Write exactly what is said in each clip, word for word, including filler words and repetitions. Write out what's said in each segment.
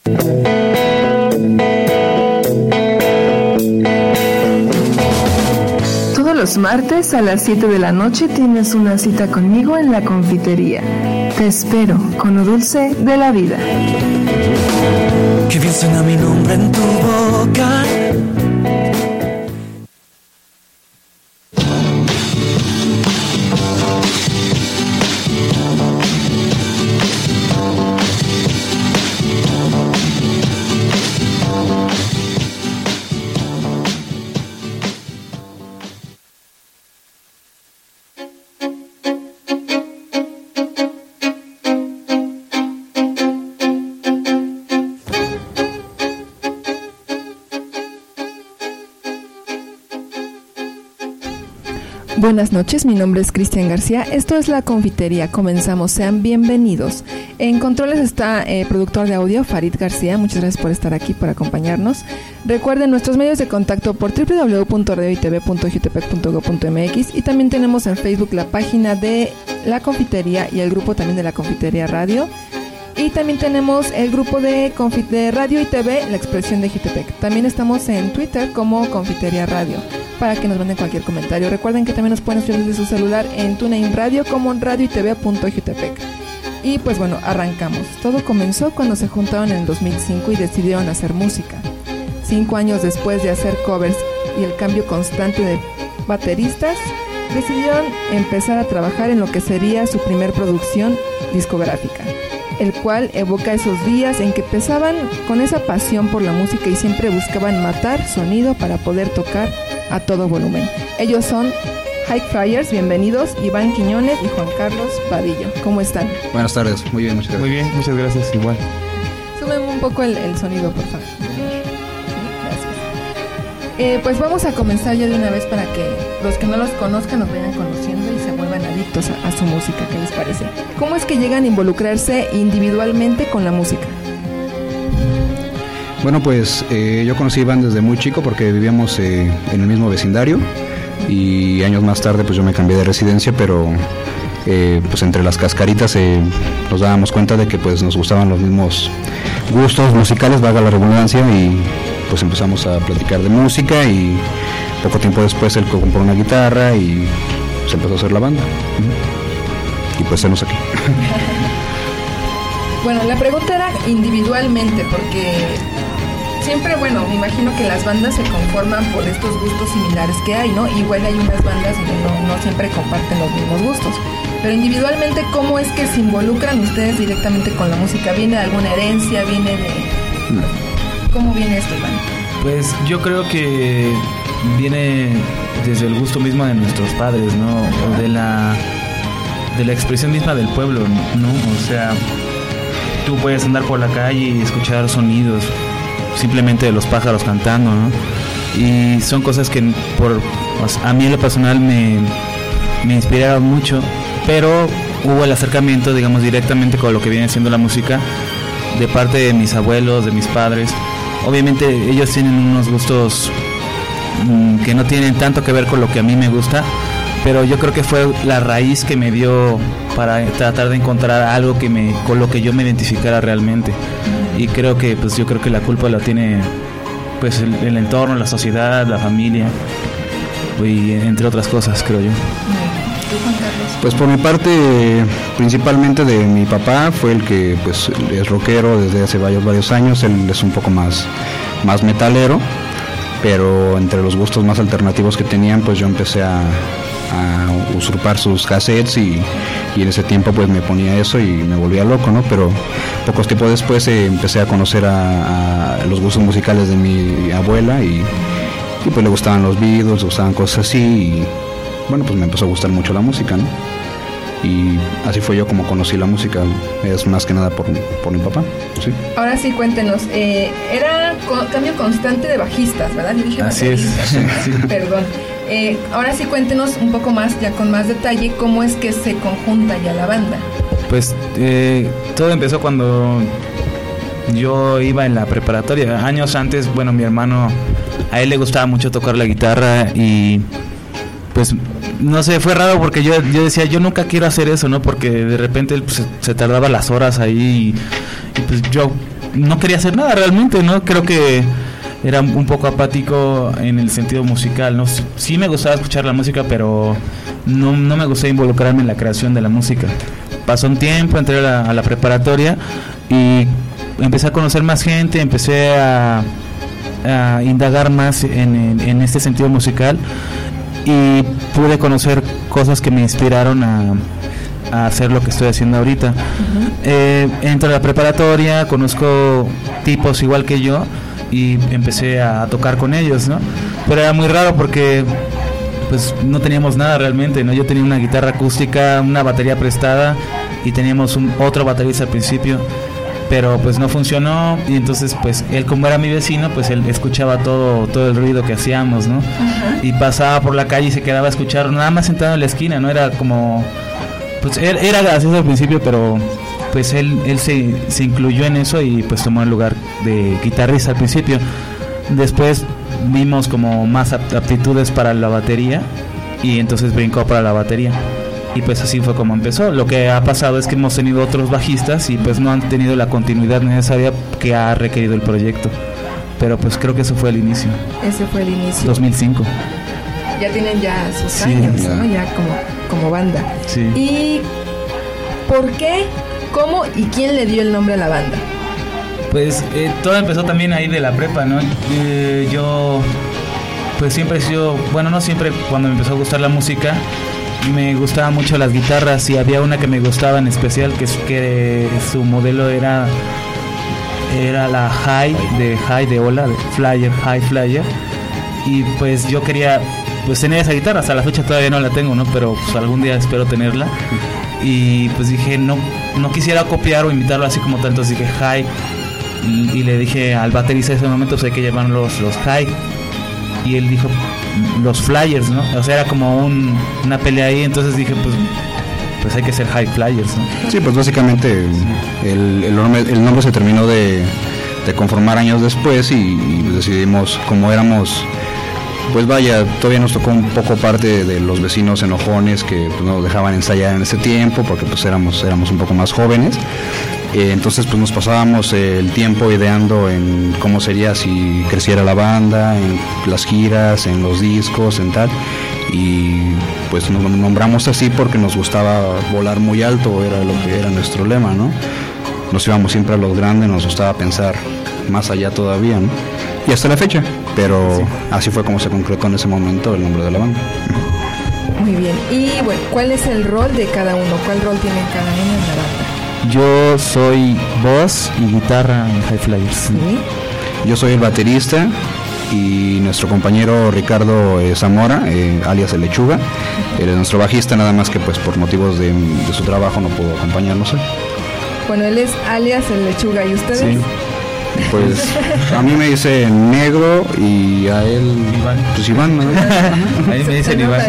Todos los martes a las siete de la noche tienes una cita conmigo en la confitería. Te espero con lo dulce de la vida. Que bien suena mi nombre en tu boca. Buenas noches, mi nombre es Cristian García, esto es La Confitería, comenzamos, sean bienvenidos. En controles está el eh, productor de audio, Farid García, muchas gracias por estar aquí, por acompañarnos. Recuerden nuestros medios de contacto por doble u doble u doble u punto radio y t v punto jutepec punto gob punto m x y también tenemos en Facebook la página de La Confitería y el grupo también de La Confitería Radio. Y también tenemos el grupo de, Confit- de Radio y T V, La Expresión de Jutepec. También estamos en Twitter como Confitería Radio, para que nos manden cualquier comentario. Recuerden que también nos pueden escribir desde su celular en TuneIn Radio como radio y t v punto jutepec. Y pues bueno, arrancamos. Todo comenzó cuando se juntaron en el dos mil cinco y decidieron hacer música. Cinco años después de hacer covers y el cambio constante de bateristas, decidieron empezar a trabajar en lo que sería su primer producción discográfica, el cual evoca esos días en que empezaban con esa pasión por la música y siempre buscaban matar sonido para poder tocar a todo volumen. Ellos son High Flyers, bienvenidos, Iván Quiñones y Juan Carlos Padillo. ¿Cómo están? Buenas tardes, muy bien, muchas gracias. Muy bien, muchas gracias, igual. Súbeme un poco el, el sonido, por favor. Sí, gracias. Eh, pues vamos a comenzar ya de una vez para que los que no los conozcan los vayan conociendo y se vuelvan adictos a, a su música. ¿Qué les parece? ¿Cómo es que llegan a involucrarse individualmente con la música? Bueno, pues eh, yo conocí a Iván desde muy chico porque vivíamos eh, en el mismo vecindario y años más tarde pues yo me cambié de residencia, pero eh, pues entre las cascaritas eh, nos dábamos cuenta de que pues nos gustaban los mismos gustos musicales, valga la redundancia, y pues empezamos a platicar de música y poco tiempo después él compró una guitarra y se empezó a hacer la banda. Y pues estamos aquí. Bueno, la pregunta era individualmente, porque siempre, bueno, me imagino que las bandas se conforman por estos gustos similares que hay, ¿no? Igual hay unas bandas donde no, no siempre comparten los mismos gustos. Pero individualmente, ¿cómo es que se involucran ustedes directamente con la música? ¿Viene de alguna herencia? ¿Viene de...? ¿Cómo viene esto, Iván? Pues yo creo que viene desde el gusto mismo de nuestros padres, ¿no? O de la, de la expresión misma del pueblo, ¿no? O sea, tú puedes andar por la calle y escuchar sonidos simplemente de los pájaros cantando, ¿no? Y son cosas que por pues, a mí en lo personal me, me inspiraron mucho, pero hubo el acercamiento, digamos, directamente con lo que viene siendo la música de parte de mis abuelos, de mis padres. Obviamente ellos tienen unos gustos mmm, que no tienen tanto que ver con lo que a mí me gusta, pero yo creo que fue la raíz que me dio para tratar de encontrar algo que me con lo que yo me identificara realmente. Y creo que pues yo creo que la culpa la tiene pues el, el entorno, la sociedad, la familia y entre otras cosas, creo yo. Pues por mi parte, principalmente de mi papá, fue el que pues es rockero desde hace varios varios años. Él es un poco más más metalero, pero entre los gustos más alternativos que tenían, pues yo empecé a, a usurpar sus cassettes y, y en ese tiempo pues me ponía eso y me volvía loco, ¿no? Pero pocos tiempos después eh, empecé a conocer a, a los gustos musicales de mi abuela y, y pues le gustaban los Beatles, le gustaban cosas así y bueno, pues me empezó a gustar mucho la música, ¿no? Y así fue yo como conocí la música, es más que nada por, por mi papá, ¿sí? Ahora sí, cuéntenos, eh, era co- cambio constante de bajistas, ¿verdad? Yo dije Así es, sí, sí. Perdón. Eh, ahora sí, cuéntenos un poco más, ya con más detalle, cómo es que se conjunta ya la banda. Pues eh, todo empezó cuando yo iba en la preparatoria. Años antes, bueno, mi hermano, a él le gustaba mucho tocar la guitarra y pues no sé, fue raro porque yo, yo decía, yo nunca quiero hacer eso, ¿no? Porque de repente él pues, se, se tardaba las horas ahí y, y pues yo no quería hacer nada realmente, ¿no? Creo que era un poco apático en el sentido musical, ¿no? Sí me gustaba escuchar la música, pero no, no me gustaba involucrarme en la creación de la música. Pasó un tiempo, entré a la, a la preparatoria y empecé a conocer más gente, empecé a, a indagar más en, en, en este sentido musical y pude conocer cosas que me inspiraron a, a hacer lo que estoy haciendo ahorita. Uh-huh. Eh, entro a la preparatoria, conozco tipos igual que yo y empecé a tocar con ellos, ¿no? Pero era muy raro porque pues no teníamos nada realmente, ¿no? Yo tenía una guitarra acústica, una batería prestada y teníamos un otro baterista al principio, pero pues no funcionó y entonces pues él, como era mi vecino, pues él escuchaba todo todo el ruido que hacíamos, ¿no? Uh-huh. Y pasaba por la calle y se quedaba a escuchar nada más sentado en la esquina, ¿no? Era como pues era, era gracioso al principio, pero pues él él se, se incluyó en eso y pues tomó el lugar de guitarrista al principio. Después vimos como más aptitudes para la batería y entonces brincó para la batería y pues así fue como empezó. Lo que ha pasado es que hemos tenido otros bajistas y pues no han tenido la continuidad necesaria que ha requerido el proyecto, pero pues creo que eso fue el inicio. Ese fue el inicio. dos mil cinco. Ya tienen ya sus sí, años, ya. ¿no? Ya como, como banda. Sí. ¿Y por qué, cómo y quién le dio el nombre a la banda? Pues eh, todo empezó también ahí de la prepa, ¿no? Eh, yo pues siempre he sido, bueno, no siempre, cuando me empezó a gustar la música, me gustaban mucho las guitarras y había una que me gustaba en especial, que, es, que su modelo era era la High, de High de Ola, de Flyer, High Flyer, y pues yo quería pues tener esa guitarra, hasta la fecha todavía no la tengo, ¿no? Pero pues algún día espero tenerla. Y pues dije, no no quisiera copiar o imitarlo así como tal, entonces dije High y, y le dije al baterista de ese momento, pues hay que llamarlos los, los High, y él dijo los Flyers, ¿no? O sea, era como un, una pelea ahí, entonces dije, pues pues hay que ser High Flyers, ¿no? Sí, pues básicamente el, el, nombre, el nombre se terminó de, de conformar años después y, y decidimos, como éramos, pues vaya, todavía nos tocó un poco parte de los vecinos enojones que pues, nos dejaban ensayar en ese tiempo porque pues éramos, éramos un poco más jóvenes. Eh, entonces pues nos pasábamos eh, el tiempo ideando en cómo sería si creciera la banda, en las giras, en los discos, en tal, y pues nos nombramos así porque nos gustaba volar muy alto, era lo que era nuestro lema, ¿no? Nos íbamos siempre a lo grande, nos gustaba pensar más allá todavía, ¿no? Y hasta la fecha, pero sí, así fue como se concretó en ese momento el nombre de la banda. Muy bien, y bueno, ¿cuál es el rol de cada uno? ¿Cuál rol tiene cada uno en la banda? Yo soy voz y guitarra en High Flyers. ¿Sí? Yo soy el baterista y nuestro compañero Ricardo eh, Zamora, eh, alias El Lechuga, él es nuestro bajista, nada más que pues por motivos de, de su trabajo no pudo acompañarnos hoy. Bueno, él es alias El Lechuga, ¿y ustedes? Sí. Pues a mí me dice Negro y a él Iván. Pues Iván, ¿no? A mí me dicen Iván.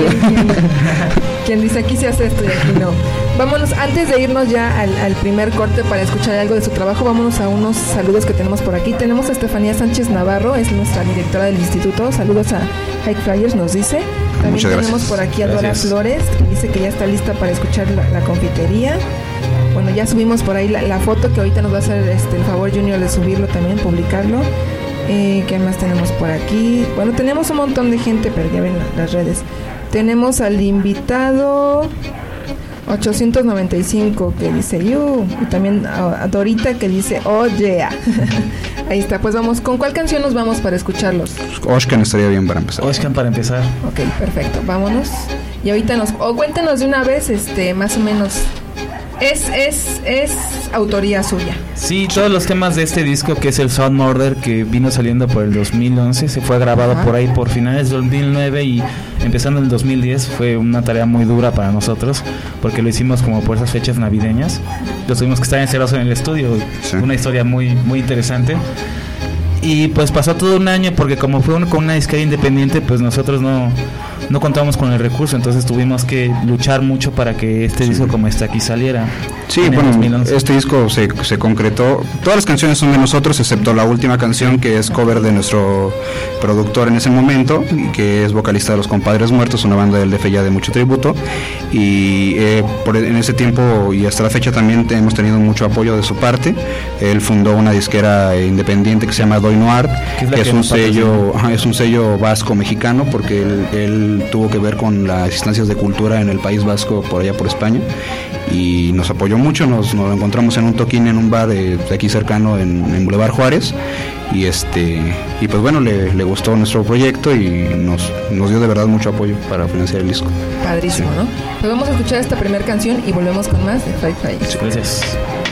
Quien dice aquí se hace esto y aquí no. Vámonos, antes de irnos ya al, al primer corte para escuchar algo de su trabajo, vámonos a unos saludos que tenemos por aquí. Tenemos a Estefanía Sánchez Navarro, es nuestra directora del instituto. Saludos a High Flyers, nos dice. También Muchas tenemos gracias. por aquí a Dora Gracias. Flores, que dice que ya está lista para escuchar la, la confitería. Bueno, ya subimos por ahí la, la foto, que ahorita nos va a hacer este, el favor Junior de subirlo también, publicarlo. Eh, ¿Qué más tenemos por aquí? Bueno, tenemos un montón de gente, pero ya ven la, las redes. Tenemos al invitado ochocientos noventa y cinco que dice you, y también a, a Dorita que dice oh yeah. Ahí está, pues vamos, ¿con cuál canción nos vamos para escucharlos? Oshkan estaría bien para empezar. Oshkan para empezar. Ok, perfecto, vámonos. Y ahorita nos, o cuéntenos de una vez, este, más o menos. Es, es, es autoría suya. Sí, todos los temas de este disco, que es el Sound Murder, que vino saliendo por el dos mil once, se fue grabado Ajá. por ahí por finales del dos mil nueve y empezando en el dos mil diez. Fue una tarea muy dura para nosotros porque lo hicimos como por esas fechas navideñas. Lo tuvimos que estar encerrados en el estudio. Sí. Una historia muy, muy interesante. Y pues pasó todo un año porque como fue un, con una disquera independiente, pues nosotros no, no contábamos con el recurso, entonces tuvimos que luchar mucho para que este sí. disco como está aquí saliera. Sí, bueno, este disco se, se concretó, todas las canciones son de nosotros excepto la última canción, que es cover de nuestro productor en ese momento, que es vocalista de Los Compadres Muertos, una banda del D F ya de mucho tributo, y eh, por, en ese tiempo y hasta la fecha también hemos tenido mucho apoyo de su parte. Él fundó una disquera independiente que se llama Doi Noir, que es, que es un sello, ajá, es un sello vasco mexicano, porque él, él tuvo que ver con las instancias de cultura en el País Vasco por allá por España, y nos apoyó mucho. Nos, nos encontramos en un toquín en un bar de, de aquí cercano en, en Boulevard Juárez, y este y pues bueno, le, le gustó nuestro proyecto y nos, nos dio de verdad mucho apoyo para financiar el disco. Padrísimo, sí. ¿no? Pues vamos a escuchar esta primera canción y volvemos con más de Fight Fight. Sí, gracias.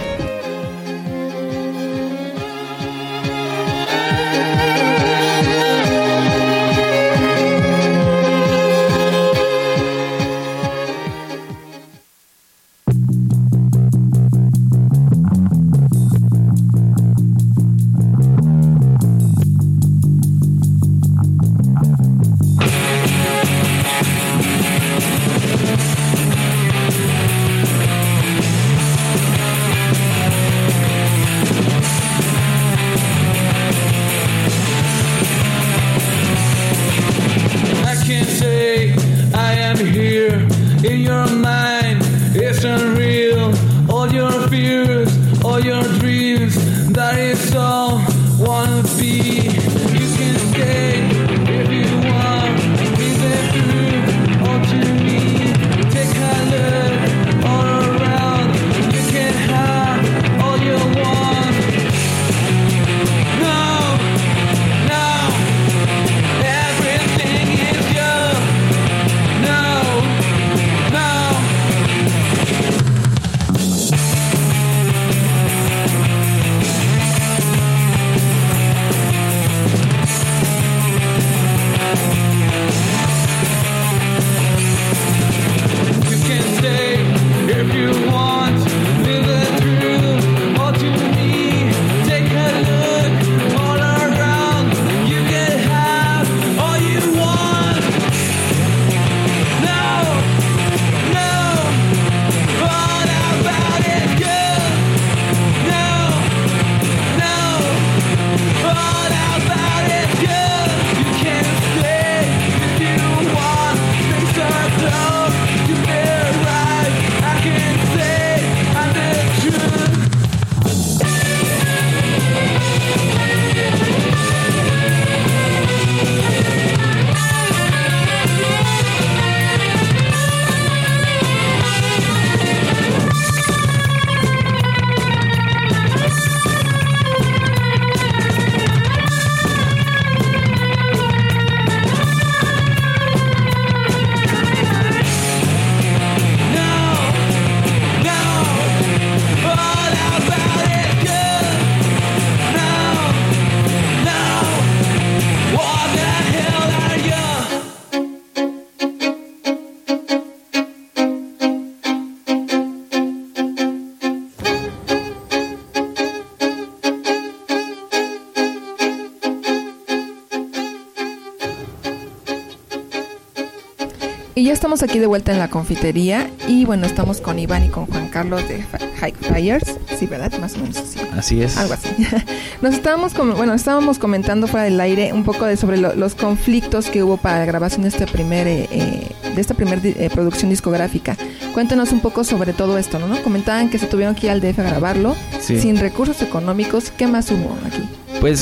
Y ya estamos aquí de vuelta en la confitería y bueno, estamos con Iván y con Juan Carlos de High Flyers, sí, ¿verdad? Más o menos así. Así es. Algo así. Nos estábamos, com- bueno, estábamos comentando fuera del aire un poco de sobre lo, los conflictos que hubo para la grabación de este primer, eh, eh, de esta primera eh, producción discográfica. Cuéntanos un poco sobre todo esto, ¿no? Comentaban que se tuvieron que ir al D F a grabarlo, sí, sin recursos económicos. ¿Qué más hubo aquí? Pues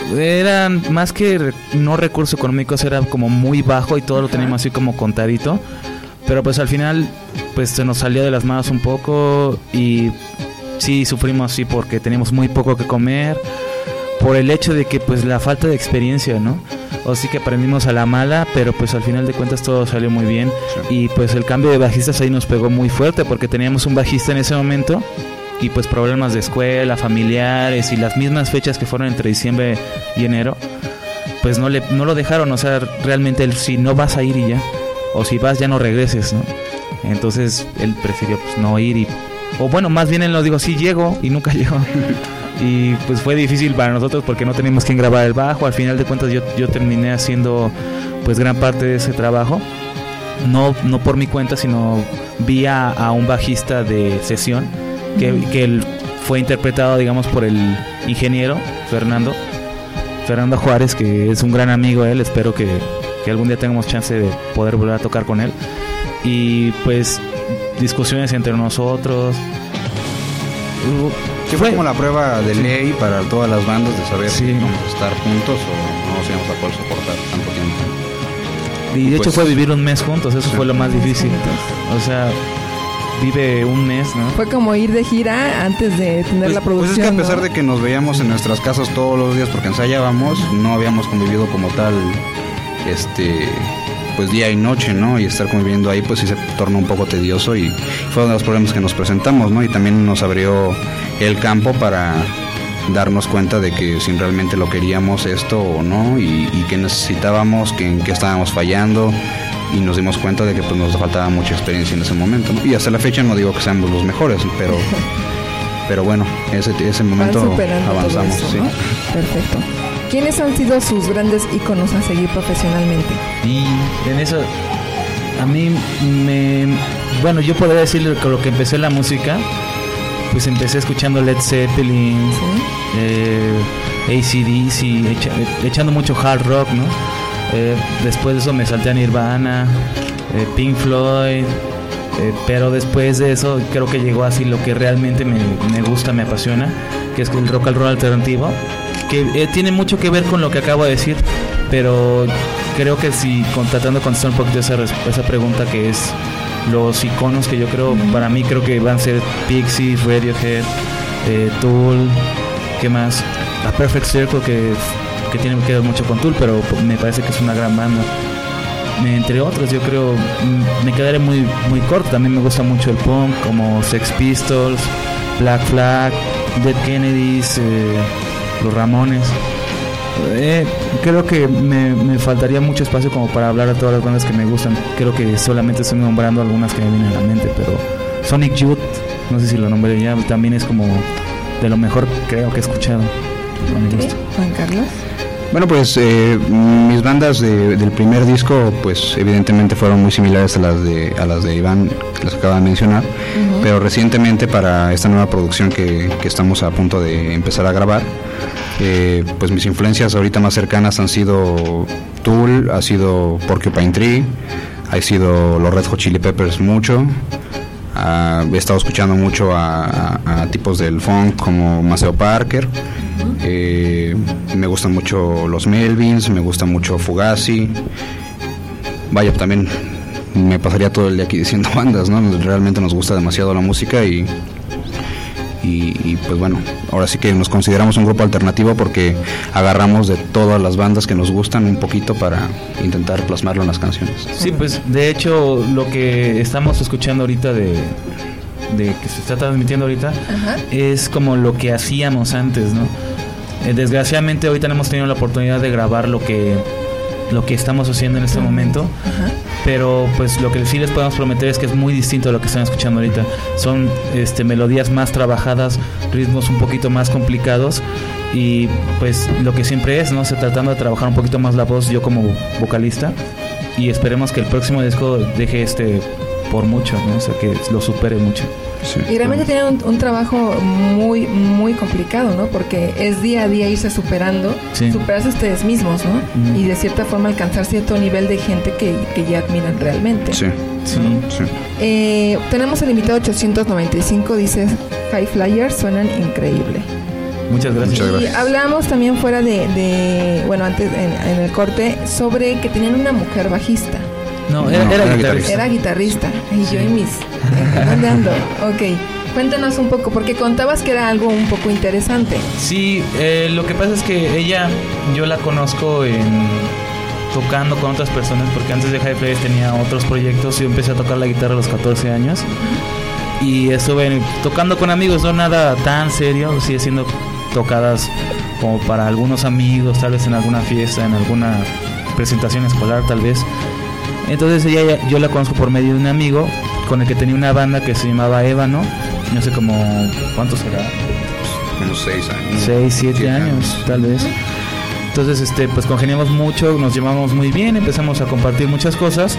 eran más que no recursos económicos, era como muy bajo y todo lo teníamos así como contadito, pero pues al final pues se nos salió de las manos un poco y sí sufrimos así porque teníamos muy poco que comer, por el hecho de que pues la falta de experiencia, ¿no? O sí que aprendimos a la mala, pero pues al final de cuentas todo salió muy bien, sí. Y pues el cambio de bajistas ahí nos pegó muy fuerte porque teníamos un bajista en ese momento y pues problemas de escuela, familiares y las mismas fechas que fueron entre diciembre y enero, pues no le no lo dejaron, o sea, realmente él, si no vas a ir y ya, o si vas ya no regreses, ¿no? Entonces él prefirió pues no ir y, o bueno, más bien él nos dijo, sí llego y nunca llegó. y pues fue difícil para nosotros porque no teníamos quien grabar el bajo. Al final de cuentas yo, yo terminé haciendo pues gran parte de ese trabajo, no, no por mi cuenta, sino vía a un bajista de sesión que, uh-huh. que él fue interpretado, digamos, por el ingeniero Fernando Fernando Juárez, que es un gran amigo de él. Espero que, que algún día tengamos chance de poder volver a tocar con él. Y pues discusiones entre nosotros. Que fue como la prueba de ley para todas las bandas de saber sí. si vamos a estar juntos o no nos íbamos a poder soportar tanto tiempo. Y de pues, hecho fue vivir un mes juntos, eso sí. fue lo más difícil. O sea, vive un mes, ¿no? Fue como ir de gira antes de tener pues, la producción. Pues es que a pesar ¿no? de que nos veíamos en nuestras casas todos los días porque ensayábamos, no habíamos convivido como tal, este, pues día y noche, ¿no? Y estar conviviendo ahí, pues sí se tornó un poco tedioso y fue uno de los problemas que nos presentamos, ¿no? Y también nos abrió el campo para darnos cuenta de que si realmente lo queríamos esto o no y, y que necesitábamos, que en qué estábamos fallando. Y nos dimos cuenta de que pues nos faltaba mucha experiencia en ese momento, ¿no? Y hasta la fecha no digo que seamos los mejores, pero pero bueno, ese ese momento avanzamos, eso, sí. ¿no? Perfecto. ¿Quiénes han sido sus grandes íconos a seguir profesionalmente? Y en eso a mí me bueno, yo podría decirle que lo que empecé la música, pues empecé escuchando Led Zeppelin, ¿sí? eh, A C D C, echa, echando mucho hard rock, ¿no? Eh, después de eso me salté a Nirvana, eh, Pink Floyd, eh, pero después de eso creo que llegó así lo que realmente me, me gusta, me apasiona, que es el rock and roll alternativo, que eh, tiene mucho que ver con lo que acabo de decir, pero creo que si con, tratando de contestar un poquito esa, esa pregunta, que es los iconos que yo creo, para mí creo que van a ser Pixies, Radiohead, eh, Tool, ¿qué más? A Perfect Circle, que que tiene que ver mucho con Tool, pero me parece que es una gran banda. Entre otros, yo creo, me quedaré muy muy corto. También me gusta mucho el punk, como Sex Pistols, Black Flag, Dead Kennedys, eh, los Ramones. Eh, creo que me, me faltaría mucho espacio como para hablar de todas las bandas que me gustan. Creo que solamente estoy nombrando algunas que me vienen a la mente, pero Sonic Youth, no sé si lo nombré ya, también es como de lo mejor creo que he escuchado. Okay. Juan Carlos. Bueno, pues eh, mis bandas de, del primer disco, pues evidentemente fueron muy similares a las de a las de Iván, que las acaba de mencionar, uh-huh. pero recientemente para esta nueva producción que, que estamos a punto de empezar a grabar, eh, pues mis influencias ahorita más cercanas han sido Tool, ha sido Porcupine Tree, ha sido los Red Hot Chili Peppers mucho. Uh, he estado escuchando mucho a, a, a tipos del funk como Maceo Parker. Eh, me gustan mucho los Melvins, me gusta mucho Fugazi. Vaya, también me pasaría todo el día aquí diciendo bandas, ¿no? Realmente nos gusta demasiado la música y, y, y pues bueno, ahora sí que nos consideramos un grupo alternativo porque agarramos de todas las bandas que nos gustan un poquito para intentar plasmarlo en las canciones. Sí, pues de hecho lo que estamos escuchando ahorita de... de que se está transmitiendo ahorita, ajá, es como lo que hacíamos antes, ¿no? Eh, desgraciadamente ahorita no hemos tenido la oportunidad de grabar lo que lo que estamos haciendo en este momento, ajá, pero pues lo que sí les podemos prometer es que es muy distinto a lo que están escuchando ahorita. Son este melodías más trabajadas, ritmos un poquito más complicados y pues lo que siempre es, ¿no? Se tratando de trabajar un poquito más la voz, yo como vocalista, y esperemos que el próximo disco deje este por mucho, ¿no? O sea, que lo supere mucho. Sí. Y realmente tienen un, un trabajo muy, muy complicado, ¿no? Porque es día a día irse superando, sí, superarse ustedes mismos, ¿no? Mm. Y de cierta forma alcanzar cierto nivel de gente que, que ya admiran realmente. Sí, sí, ¿no? sí. Eh, tenemos el invitado ochocientos noventa y cinco, dice High Flyers, suenan increíble. Muchas gracias. Y gracias. Hablamos también fuera de, de bueno, antes en, en el corte, sobre que tenían una mujer bajista. No, era, no, era, era guitarrista. Era guitarrista. Y yo y mis... ¿Dónde ando? Ok. Cuéntanos un poco, porque contabas que era algo un poco interesante. Sí, eh, lo que pasa es que ella, yo la conozco en tocando con otras personas, porque antes de High Flyers tenía otros proyectos. Yo empecé a tocar la guitarra a los catorce años. Y estuve tocando con amigos, no nada tan serio, sí haciendo tocadas como para algunos amigos, tal vez en alguna fiesta, en alguna presentación escolar, tal vez. Entonces ella, yo la conozco por medio de un amigo con el que tenía una banda que se llamaba Ébano, no sé cómo, ¿cuántos será? unos seis años. Seis, siete, siete años, años, tal vez. Entonces, este, pues congeniamos mucho, nos llevamos muy bien, empezamos a compartir muchas cosas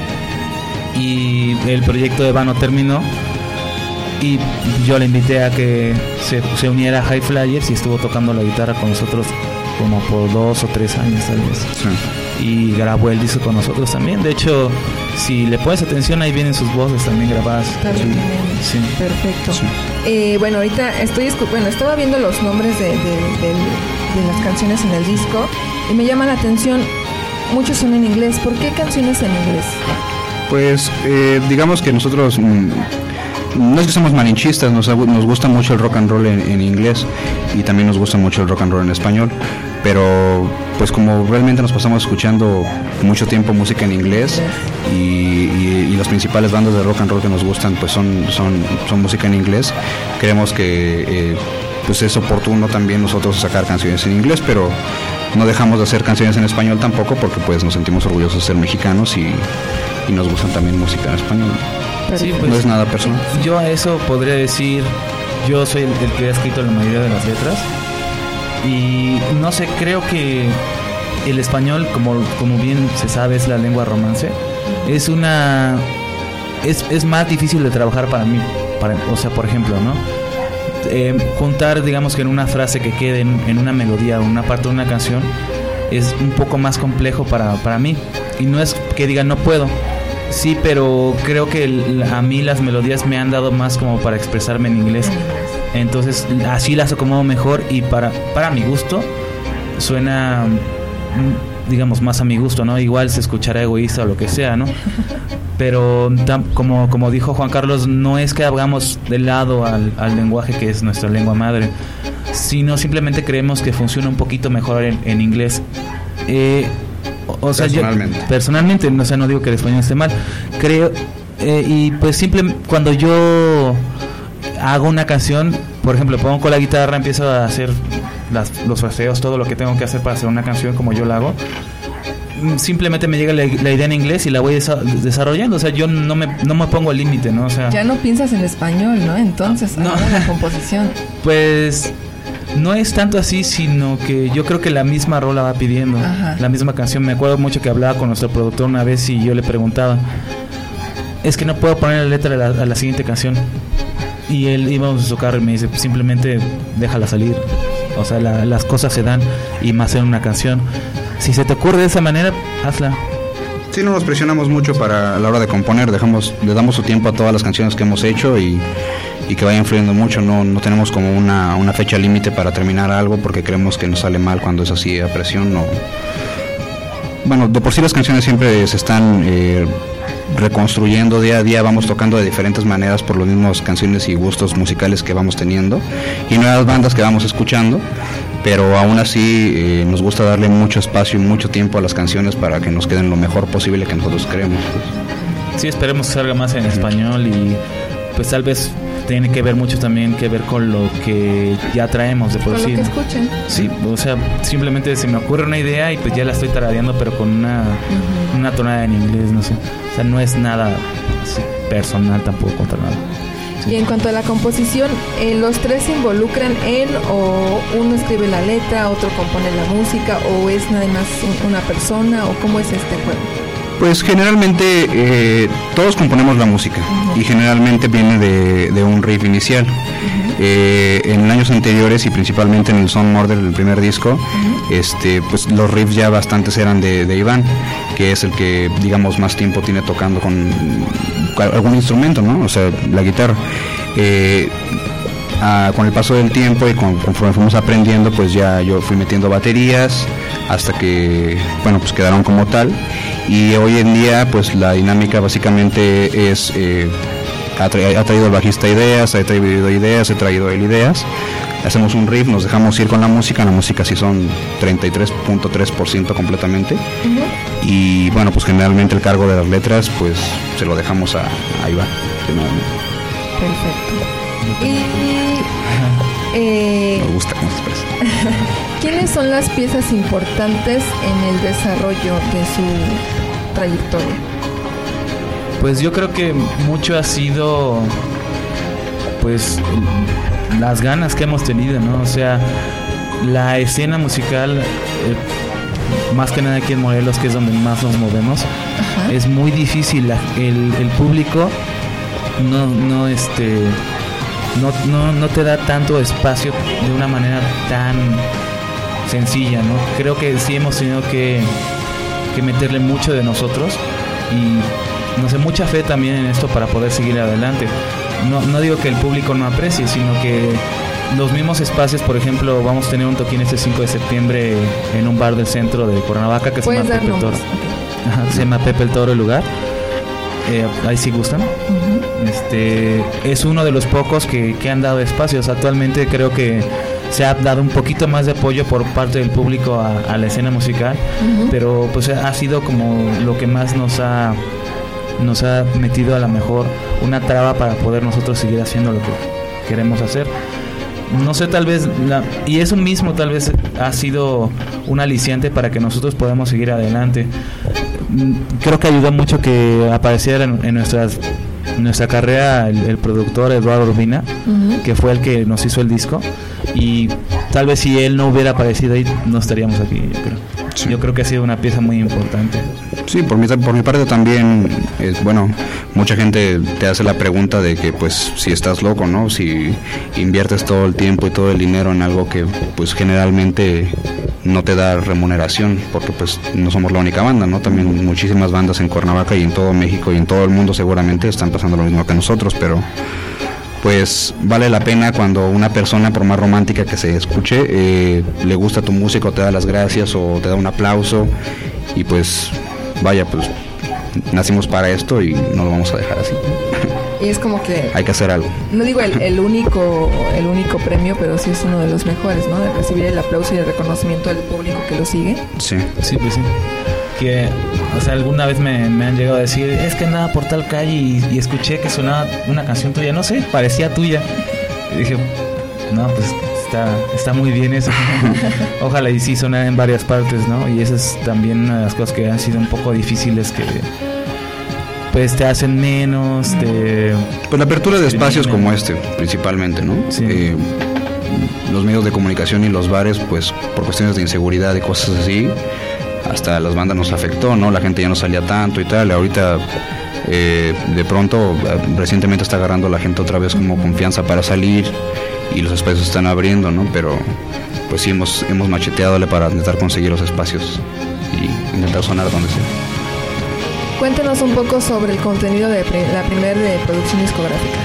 y el proyecto de Vano terminó y yo le invité a que se, se uniera a High Flyers y estuvo tocando la guitarra con nosotros como por dos o tres años tal vez. Sí. Y grabó el disco con nosotros también. De hecho, si le pones atención, ahí vienen sus voces también grabadas. También sí. Sí. Perfecto. Sí. Eh, bueno, ahorita estoy bueno, estaba viendo los nombres de, de, de, de las canciones en el disco y me llama la atención, muchos son en inglés. ¿Por qué canciones en inglés? Pues eh, digamos que nosotros mmm, no es que somos malinchistas, nos, nos gusta mucho el rock and roll en, en inglés y también nos gusta mucho el rock and roll en español, pero pues como realmente nos pasamos escuchando mucho tiempo música en inglés y, y, y las principales bandas de rock and roll que nos gustan pues son, son, son música en inglés, creemos que eh, pues es oportuno también nosotros sacar canciones en inglés, pero no dejamos de hacer canciones en español tampoco porque pues nos sentimos orgullosos de ser mexicanos y, y nos gustan también música en español. Sí, pues, no es nada personal. Yo a eso podría decir, yo soy el, el que ha escrito la mayoría de las letras y no sé, creo que el español, como, como bien se sabe, es la lengua romance, es una es, es más difícil de trabajar para mí, para, o sea, por ejemplo, ¿no? Eh, juntar, digamos que en una frase que quede en, en una melodía o una parte de una canción es un poco más complejo para, para mí y no es que diga no puedo. Sí, pero creo que el, a mí las melodías me han dado más como para expresarme en inglés. Entonces así las acomodo mejor y para, para mi gusto suena, digamos, más a mi gusto, ¿no? Igual se escuchará egoísta o lo que sea, ¿no? Pero tam, como, como dijo Juan Carlos, no es que hagamos de lado al, al lenguaje que es nuestra lengua madre, sino simplemente creemos que funciona un poquito mejor en, en inglés. Eh... O sea, personalmente. Yo, personalmente, o sea, no digo que el español esté mal, creo, eh, y pues simple, cuando yo hago una canción, por ejemplo, pongo con la guitarra, empiezo a hacer las, los fraseos, todo lo que tengo que hacer para hacer una canción como yo la hago, simplemente me llega la, la idea en inglés y la voy desa- desarrollando, o sea, yo no me, no me pongo el límite, ¿no? O sea, ya no piensas en español, ¿no? Entonces, no, no. La composición. Pues... no es tanto así, sino que yo creo que la misma rola va pidiendo. Ajá. La misma canción. Me acuerdo mucho que hablaba con nuestro productor una vez y yo le preguntaba, es que no puedo poner la letra a la, a la siguiente canción. Y él íbamos a su carro y me dice, pues simplemente déjala salir. O sea, la, las cosas se dan y más en una canción. Si se te ocurre de esa manera, hazla. Sí, no nos presionamos mucho para a la hora de componer, dejamos, le damos su tiempo a todas las canciones que hemos hecho y, y que vayan fluyendo mucho, no, no tenemos como una, una fecha límite para terminar algo porque creemos que nos sale mal cuando es así a presión. No. Bueno, de por sí las canciones siempre se están eh, reconstruyendo día a día, vamos tocando de diferentes maneras por los mismos canciones y gustos musicales que vamos teniendo y nuevas bandas que vamos escuchando, pero aún así eh, nos gusta darle mucho espacio y mucho tiempo a las canciones para que nos queden lo mejor posible que nosotros queremos. Pues. Sí, esperemos que salga más en español y pues tal vez tiene que ver mucho también que ver con lo que ya traemos de por sí. Con lo que escuchen. Sí, o sea, simplemente se me ocurre una idea y pues ya la estoy tarareando, pero con una, uh-huh. una tonada en inglés, no sé. O sea, no es nada así, personal tampoco contra nada. Sí. Y en cuanto a la composición, eh, ¿los tres se involucran en o uno escribe la letra, otro compone la música o es nada más una persona o cómo es este juego? Pues generalmente eh, todos componemos la música uh-huh. y generalmente viene de, de un riff inicial. Uh-huh. Eh, en años anteriores y principalmente en el Son Murder, el primer disco, uh-huh. este, pues los riffs ya bastantes eran de, de Iván, que es el que digamos más tiempo tiene tocando con algún instrumento, ¿no? O sea, la guitarra. Eh, a, con el paso del tiempo y con, conforme fuimos aprendiendo, pues ya yo fui metiendo baterías hasta que, bueno, pues quedaron como tal. Y hoy en día pues la dinámica básicamente es eh, ha, tra- ha traído el bajista ideas, ha traído ideas, he traído él ideas, hacemos un riff, nos dejamos ir con la música, la música sí son treinta y tres punto tres por ciento completamente uh-huh. y bueno, pues generalmente el cargo de las letras pues se lo dejamos a, a Iván. Perfecto. Y eh, me gusta cómo se expresa. ¿Quiénes son las piezas importantes en el desarrollo de su trayectoria? Pues yo creo que mucho ha sido, pues, las ganas que hemos tenido, ¿no? O sea, la escena musical, eh, más que nada aquí en Morelos, que es donde más nos movemos, ajá, es muy difícil. La, el, el público no, no, este, no, no, no te da tanto espacio de una manera tan sencilla, ¿no? Creo que sí hemos tenido que, que meterle mucho de nosotros y, no sé, mucha fe también en esto para poder seguir adelante. No, no digo que el público no aprecie, sino que los mismos espacios, por ejemplo, vamos a tener un toquín este cinco de septiembre en un bar del centro de Cuernavaca que se llama Pepe el Toro. Ajá, se llama Pepe el Toro el lugar. Eh, ahí sí gustan. Uh-huh. Este es uno de los pocos que, que han dado espacios. Actualmente creo que se ha dado un poquito más de apoyo por parte del público a, a la escena musical, uh-huh, pero pues ha sido como lo que más nos ha nos ha metido a lo mejor una traba para poder nosotros seguir haciendo lo que queremos hacer. No sé, tal vez la, y eso mismo tal vez ha sido un aliciente para que nosotros podamos seguir adelante. Creo que ayudó mucho que apareciera en, en nuestras nuestra carrera el, el productor Eduardo Urbina, uh-huh, que fue el que nos hizo el disco, y tal vez si él no hubiera aparecido ahí no estaríamos aquí, yo creo. Sí. Yo creo que ha sido una pieza muy importante. Sí, por mi, por mi parte también, es, bueno, mucha gente te hace la pregunta de que pues si estás loco, ¿no? Si inviertes todo el tiempo y todo el dinero en algo que pues generalmente no te da remuneración, porque pues no somos la única banda, ¿no? También muchísimas bandas en Cuernavaca y en todo México y en todo el mundo seguramente están pasando lo mismo que nosotros, pero pues vale la pena cuando una persona, por más romántica que se escuche, eh, le gusta tu música o te da las gracias o te da un aplauso, y pues vaya, pues nacimos para esto y no lo vamos a dejar así. Y es como que hay que hacer algo. No digo el, el único el único premio, pero sí es uno de los mejores, ¿no? De recibir el aplauso y el reconocimiento del público que lo sigue. Sí, sí, pues sí. Que, o sea, alguna vez me, me han llegado a decir, es que andaba por tal calle y, y escuché que sonaba una canción tuya, no sé, parecía tuya. Y dije, no, pues está, está muy bien eso. Ojalá y sí sonara en varias partes, ¿no? Y esa es también una de las cosas que han sido un poco difíciles, que pues te hacen menos, te... Pues la apertura de espacios como este, principalmente, ¿no? Sí. Eh, los medios de comunicación y los bares, pues por cuestiones de inseguridad y cosas así, hasta las bandas nos afectó, ¿no? La gente ya no salía tanto y tal. Ahorita, eh, de pronto, recientemente está agarrando la gente otra vez como confianza para salir y los espacios se están abriendo, ¿no? Pero pues sí, hemos, hemos macheteadole para intentar conseguir los espacios y intentar sonar donde sea. Cuéntanos un poco sobre el contenido de pre- la primera de producción discográfica.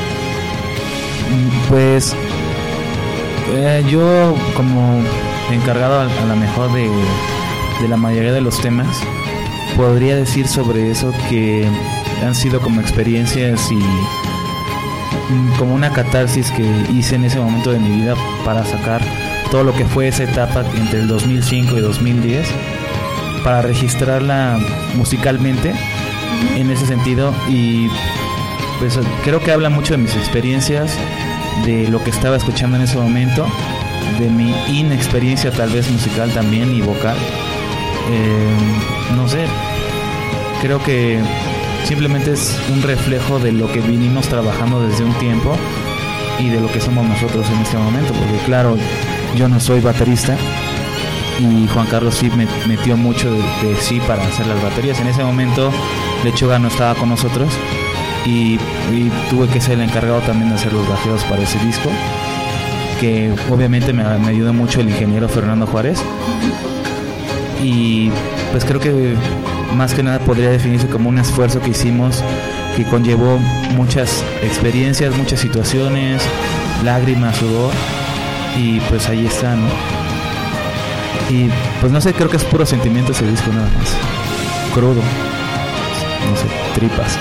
Pues eh, yo como encargado a, a lo mejor de, de la mayoría de los temas, podría decir sobre eso que han sido como experiencias y como una catarsis que hice en ese momento de mi vida para sacar todo lo que fue esa etapa entre el dos mil cinco y dos mil diez, para registrarla musicalmente en ese sentido. Y pues creo que habla mucho de mis experiencias, de lo que estaba escuchando en ese momento, de mi inexperiencia tal vez musical también y vocal. Eh, no sé, creo que simplemente es un reflejo de lo que vinimos trabajando desde un tiempo y de lo que somos nosotros en este momento, porque claro, yo no soy baterista y Juan Carlos sí me metió mucho de, de sí para hacer las baterías. En ese momento Lechuga no estaba con nosotros y, y tuve que ser el encargado también de hacer los bajeos para ese disco, que obviamente me, me ayudó mucho el ingeniero Fernando Juárez. Y pues creo que más que nada podría definirse como un esfuerzo que hicimos, que conllevó muchas experiencias, muchas situaciones, lágrimas, sudor, y pues ahí está, ¿no? Y pues no sé, creo que es puro sentimiento ese disco, nada más. Crudo, no sé, tripas.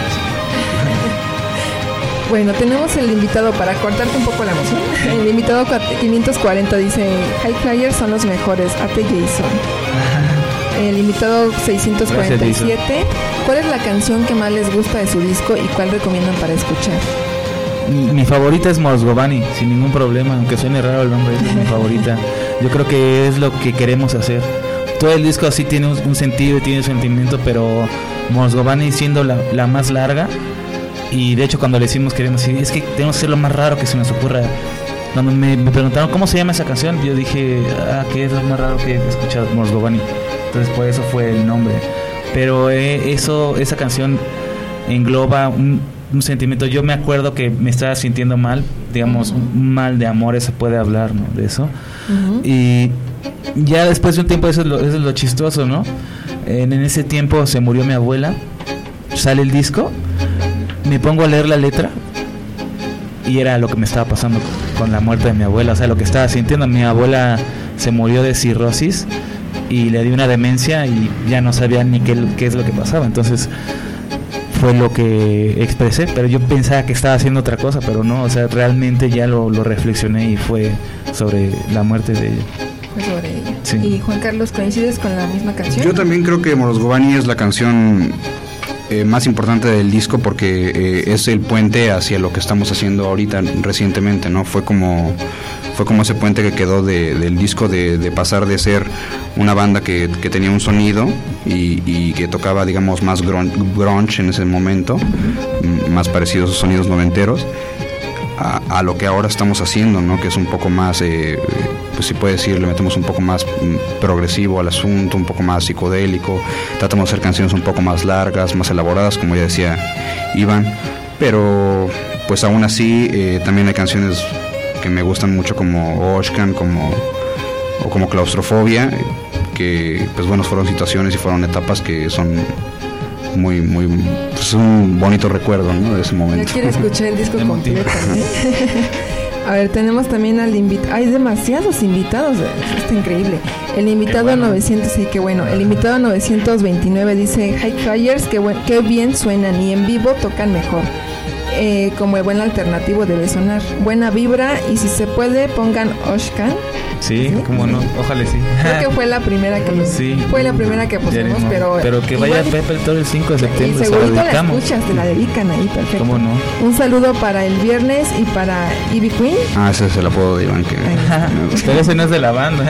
Bueno, tenemos el invitado, para cortarte un poco la emoción. El invitado quinientos cuarenta dice: High Flyers son los mejores, ate Jason. El invitado seiscientos cuarenta y siete: Gracias, ¿cuál es la canción que más les gusta de su disco y cuál recomiendan para escuchar? Mi, mi favorita es Mosgovani, sin ningún problema, aunque suene raro el nombre, es mi favorita. Yo creo que es lo que queremos hacer. Todo el disco así tiene un, un sentido y tiene un sentimiento, pero Mosgovani siendo la, la más larga, y de hecho cuando le decimos queremos decir, es que tenemos que hacer lo más raro que se nos ocurra, cuando me, me preguntaron cómo se llama esa canción, yo dije, ah, que es lo más raro que he escuchado, Mors Bovani. Entonces por eso fue el nombre. Pero eh, eso, esa canción engloba un, un sentimiento. Yo me acuerdo que me estaba sintiendo mal, digamos, uh-huh. un mal de amores se puede hablar, ¿no? De eso. Uh-huh. Y ya después de un tiempo, eso es lo, eso es lo chistoso, ¿no? En, en ese tiempo se murió mi abuela, sale el disco, me pongo a leer la letra y era lo que me estaba pasando con, con la muerte de mi abuela, o sea, lo que estaba sintiendo. Mi abuela se murió de cirrosis y le dio una demencia y ya no sabía ni qué, qué es lo que pasaba. Entonces fue lo que expresé, pero yo pensaba que estaba haciendo otra cosa, pero no, o sea, realmente ya lo, lo reflexioné y fue sobre la muerte de ella. Fue sobre ella. Sí. Y Juan Carlos, ¿coincides con la misma canción? Yo también creo que Mors Bovani es la canción eh, más importante del disco porque eh, es el puente hacia lo que estamos haciendo ahorita recientemente, ¿no? Fue como fue como ese puente que quedó de, del disco de, de pasar de ser una banda que, que tenía un sonido y, y que tocaba, digamos, más grunge, grunge en ese momento, uh-huh. más parecido a esos sonidos noventeros, a, a lo que ahora estamos haciendo, ¿no? Que es un poco más, eh, pues si puede decir, le metemos un poco más mm, progresivo al asunto, un poco más psicodélico, tratamos de hacer canciones un poco más largas, más elaboradas, como ya decía Iván, pero pues aún así eh, también hay canciones que me gustan mucho como Oshkan, como o como Claustrofobia, que pues bueno, fueron situaciones y fueron etapas que son muy muy pues un bonito recuerdo, ¿no? De ese momento. Yo quiero escuchar el disco completo, ¿eh? A ver, tenemos también al invitado. Hay demasiados invitados, está increíble. El invitado bueno. novecientos, sí, qué bueno. El invitado novecientos veintinueve dice: High Flyers, qué, buen, qué bien suenan y en vivo tocan mejor. Eh, como el buen alternativo debe sonar. Buena vibra y si se puede pongan Oshkan. Sí, ¿sí? Como no, ojalá sí. Creo que fue la primera que sí. fue la primera que pusimos, pero pero que vaya igual, Pepe todo el cinco de septiembre. Y segurito la escuchas, te la dedican ahí, perfecto. ¿Cómo no? Un saludo para el viernes y para Ivy Queen. Ah, ese es el apodo de Iván que. Pero ese no es de la banda.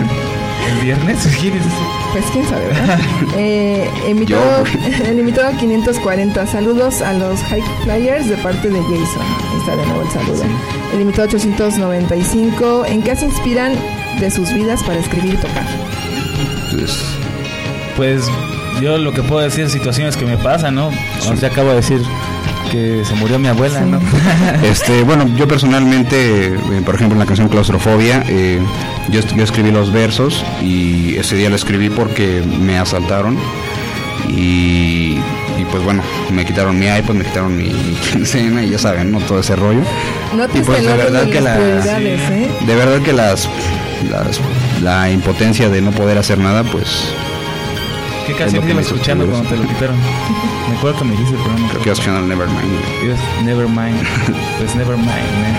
¿El viernes? ¿Quién es ese? Pues quién sabe, ¿verdad? eh, invitado, el invitado quinientos cuarenta. Saludos a los High Flyers de parte de Jason. Ahí está de nuevo el saludo. Sí. El invitado ochocientos noventa y cinco. ¿En qué se inspiran de sus vidas para escribir y tocar? Pues, pues yo lo que puedo decir es situaciones que me pasan, ¿no? Sí. O sea, acabo de decir que se murió mi abuela, sí. ¿no? este, bueno, yo personalmente, eh, por ejemplo, en la canción Claustrofobia, eh, yo, yo escribí los versos y ese día lo escribí porque me asaltaron y, y pues bueno, me quitaron mi iPod, me quitaron mi, mi quincena y ya saben, ¿no? Todo ese rollo. No te y pues de verdad que la, ¿eh? de verdad que las, las la impotencia de no poder hacer nada, pues. ¿Qué canción ibas escuchando cuando te lo quitaron? Me acuerdo que me dijiste, pero no. Creo que ibas escuchando Nevermind. Nevermind. Pues Nevermind, man.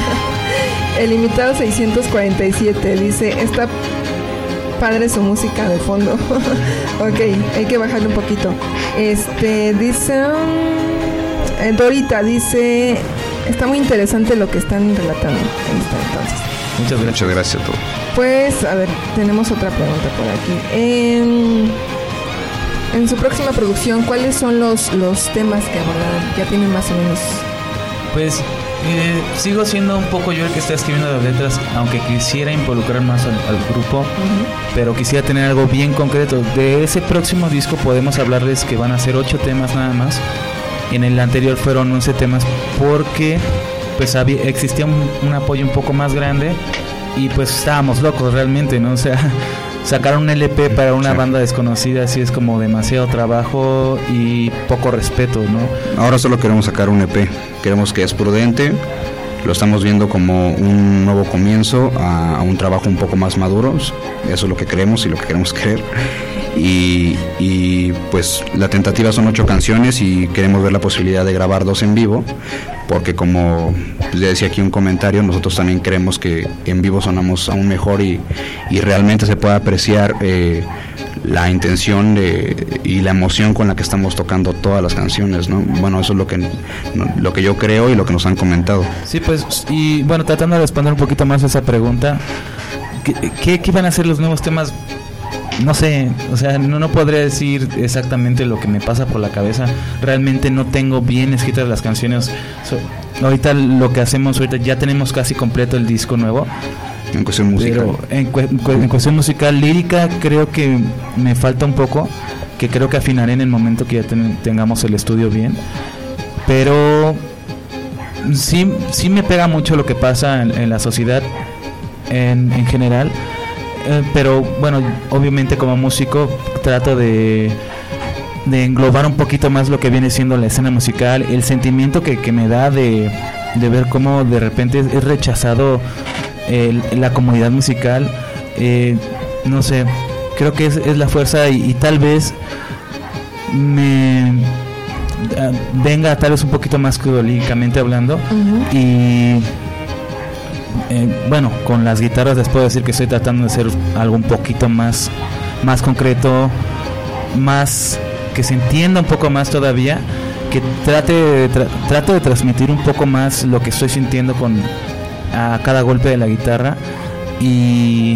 El invitado seiscientos cuarenta y siete dice: está padre su música de fondo. Ok, hay que bajarle un poquito. Este, dice... Um, Dorita dice: está muy interesante lo que están relatando. Entonces. Muchas gracias. Muchas gracias a todos. Pues, a ver, tenemos otra pregunta por aquí. En, en su próxima producción, ¿cuáles son los, los temas que abordan? Ya tienen más o menos... Pues... Eh, sigo siendo un poco yo el que está escribiendo las letras, aunque quisiera involucrar más al, al grupo, uh-huh. pero quisiera tener algo bien concreto. De ese próximo disco podemos hablarles que van a ser ocho temas nada más. En el anterior fueron once temas porque pues había, existía un, un apoyo un poco más grande y pues estábamos locos realmente, ¿no? O sea, sacar un L P para una sí. banda desconocida así es como demasiado trabajo y poco respeto, ¿no? Ahora solo queremos sacar un E P. Creemos que es prudente, lo estamos viendo como un nuevo comienzo a, a un trabajo un poco más maduro. Eso es lo que creemos y lo que queremos creer. Y, y pues la tentativa son ocho canciones y queremos ver la posibilidad de grabar dos en vivo, porque como le decía aquí un comentario, nosotros también creemos que en vivo sonamos aún mejor y, y realmente se puede apreciar eh, la intención de, y la emoción con la que estamos tocando todas las canciones, ¿no? Bueno, eso es lo que lo que yo creo y lo que nos han comentado. Sí, pues, y bueno, tratando de responder un poquito más a esa pregunta, ¿qué, qué, qué van a ser los nuevos temas? No sé, o sea, no, no podría decir exactamente lo que me pasa por la cabeza. Realmente no tengo bien escritas las canciones. So, ahorita lo que hacemos, ahorita ya tenemos casi completo el disco nuevo. En cuestión musical. Pero en, cu- en cuestión musical, lírica, creo que me falta un poco, que creo que afinaré en el momento que ya ten- tengamos el estudio bien. Pero sí, sí me pega mucho lo que pasa en, en la sociedad en, en general. Eh, pero bueno, obviamente como músico trato de, de englobar un poquito más lo que viene siendo la escena musical, el sentimiento que, que me da de, de ver cómo de repente es, es rechazado el, la comunidad musical. Eh, no sé, creo que es, es la fuerza y, y tal vez me uh, venga tal vez un poquito más crudo-líricamente hablando. Uh-huh. Y eh, bueno, con las guitarras les puedo decir que estoy tratando de hacer algo un poquito más más concreto, más que se entienda un poco más todavía, que trate de tra- trato de transmitir un poco más lo que estoy sintiendo con a cada golpe de la guitarra. Y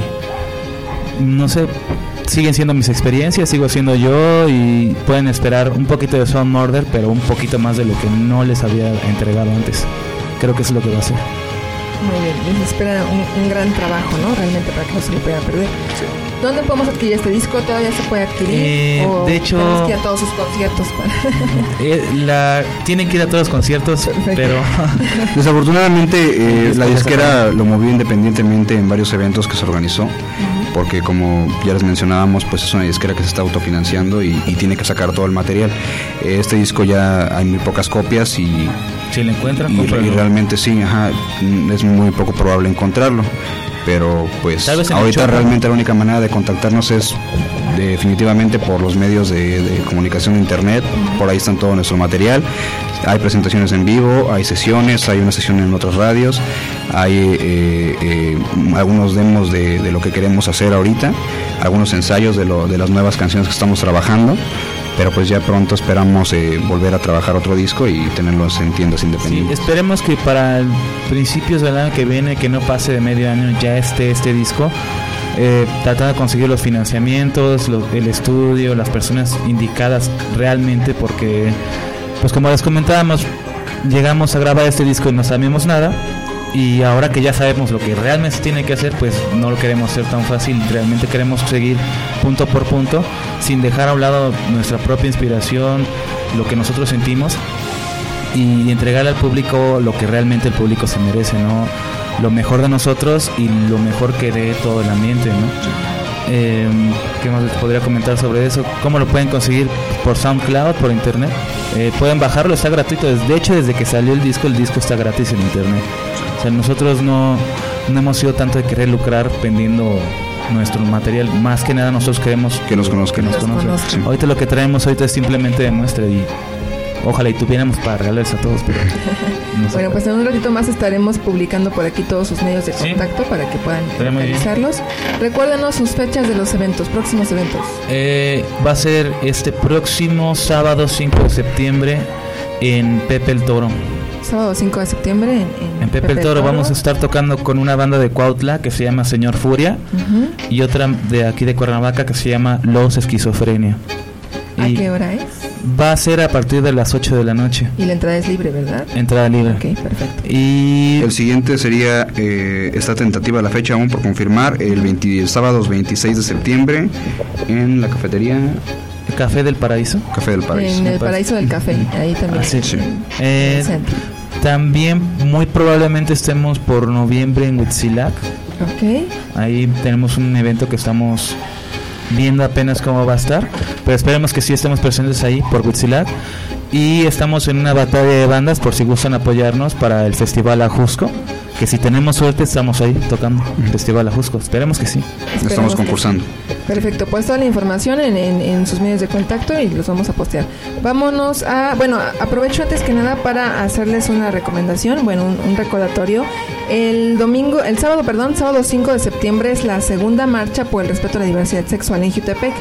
no sé, siguen siendo mis experiencias, sigo siendo yo y pueden esperar un poquito de Sound Murder, pero un poquito más de lo que no les había entregado antes. Creo que es lo que va a ser. Muy bien, les espera un, un gran trabajo, ¿no? Realmente, para que no se lo puedan perder. Sí. ¿Dónde podemos adquirir este disco? ¿Todavía se puede adquirir? Eh, ¿O de hecho, tenemos que ir a todos sus conciertos para... eh, la, tienen que ir a todos los conciertos. Perfecto. Pero desafortunadamente eh, la disquera lo movió independientemente en varios eventos que se organizó. Uh-huh. Porque como ya les mencionábamos, pues es una disquera que se está autofinanciando y, y tiene que sacar todo el material. Este disco ya hay muy pocas copias y si lo encuentran, y, y realmente sí, ajá, es muy poco probable encontrarlo. Pero pues ahorita realmente la única manera de contactarnos es definitivamente por los medios de, de comunicación de internet. Por ahí están todo nuestro material. Hay presentaciones en vivo, hay sesiones, hay una sesión en otras radios, hay eh, eh, algunos demos de, de lo que queremos hacer ahorita, algunos ensayos de, lo, de las nuevas canciones que estamos trabajando. Pero pues ya pronto esperamos eh, volver a trabajar otro disco y tenerlos en tiendas independientes. Sí, esperemos que para el principios del año que viene, que no pase de medio año, ya esté este disco. Eh, tratando de conseguir los financiamientos, lo, el estudio, las personas indicadas realmente, porque pues como les comentábamos, llegamos a grabar este disco y no sabíamos nada. Y ahora que ya sabemos lo que realmente se tiene que hacer, pues no lo queremos hacer tan fácil. Realmente queremos seguir punto por punto, sin dejar a un lado nuestra propia inspiración, lo que nosotros sentimos, y entregarle al público lo que realmente el público se merece, ¿no? Lo mejor de nosotros y lo mejor que dé todo el ambiente, ¿no? Eh, ¿Qué más les podría comentar sobre eso? ¿Cómo lo pueden conseguir? Por SoundCloud, por internet. Eh, pueden bajarlo, está gratuito. De hecho, desde que salió el disco, el disco está gratis en internet. O sea, nosotros no, no hemos sido tanto de querer lucrar vendiendo nuestro material. Más que nada nosotros queremos que nos conozcan. Que nos conozcan. Sí. Ahorita lo que traemos ahorita es simplemente de muestra y ojalá y tuviéramos para regalarles a todos, pero no sé. Bueno, pues en un ratito más estaremos publicando por aquí todos sus medios de contacto, ¿sí?, para que puedan revisarlos. Recuérdenos sus fechas de los eventos, próximos eventos. Eh, va a ser este próximo sábado cinco de septiembre en Pepe el Toro. Sábado cinco de septiembre en, en, en Pepe, Pepe el Toro. Toro vamos a estar tocando con una banda de Cuautla que se llama Señor Furia, uh-huh, y otra de aquí de Cuernavaca que se llama Los Esquizofrenia. ¿A y qué hora es? Va a ser a partir de las ocho de la noche. Y la entrada es libre, ¿verdad? Entrada libre. Ok, perfecto. Y el siguiente sería, eh, está tentativa la fecha aún por confirmar, el, veinte, el sábado veintiséis de septiembre en la cafetería... ¿El Café del Paraíso? Café del Paraíso. En el Paraíso del Café, ahí también. Ah, sí, sí. Eh, también muy probablemente estemos por noviembre en Huitzilac. Ok. Ahí tenemos un evento que estamos viendo apenas cómo va a estar, pero esperemos que sí estemos presentes ahí por Huitzilac. Y estamos en una batalla de bandas por si gustan apoyarnos para el Festival Ajusco, que si tenemos suerte estamos ahí tocando el Festival Ajusco. Esperemos que sí. Esperemos estamos concursando. Sí. Perfecto, pues toda la información en, en, en sus medios de contacto y los vamos a postear. Vámonos a, bueno, aprovecho antes que nada para hacerles una recomendación, bueno, un, un recordatorio. El domingo, el sábado, perdón, sábado cinco de septiembre es la segunda marcha por el respeto a la diversidad sexual en Jutepec.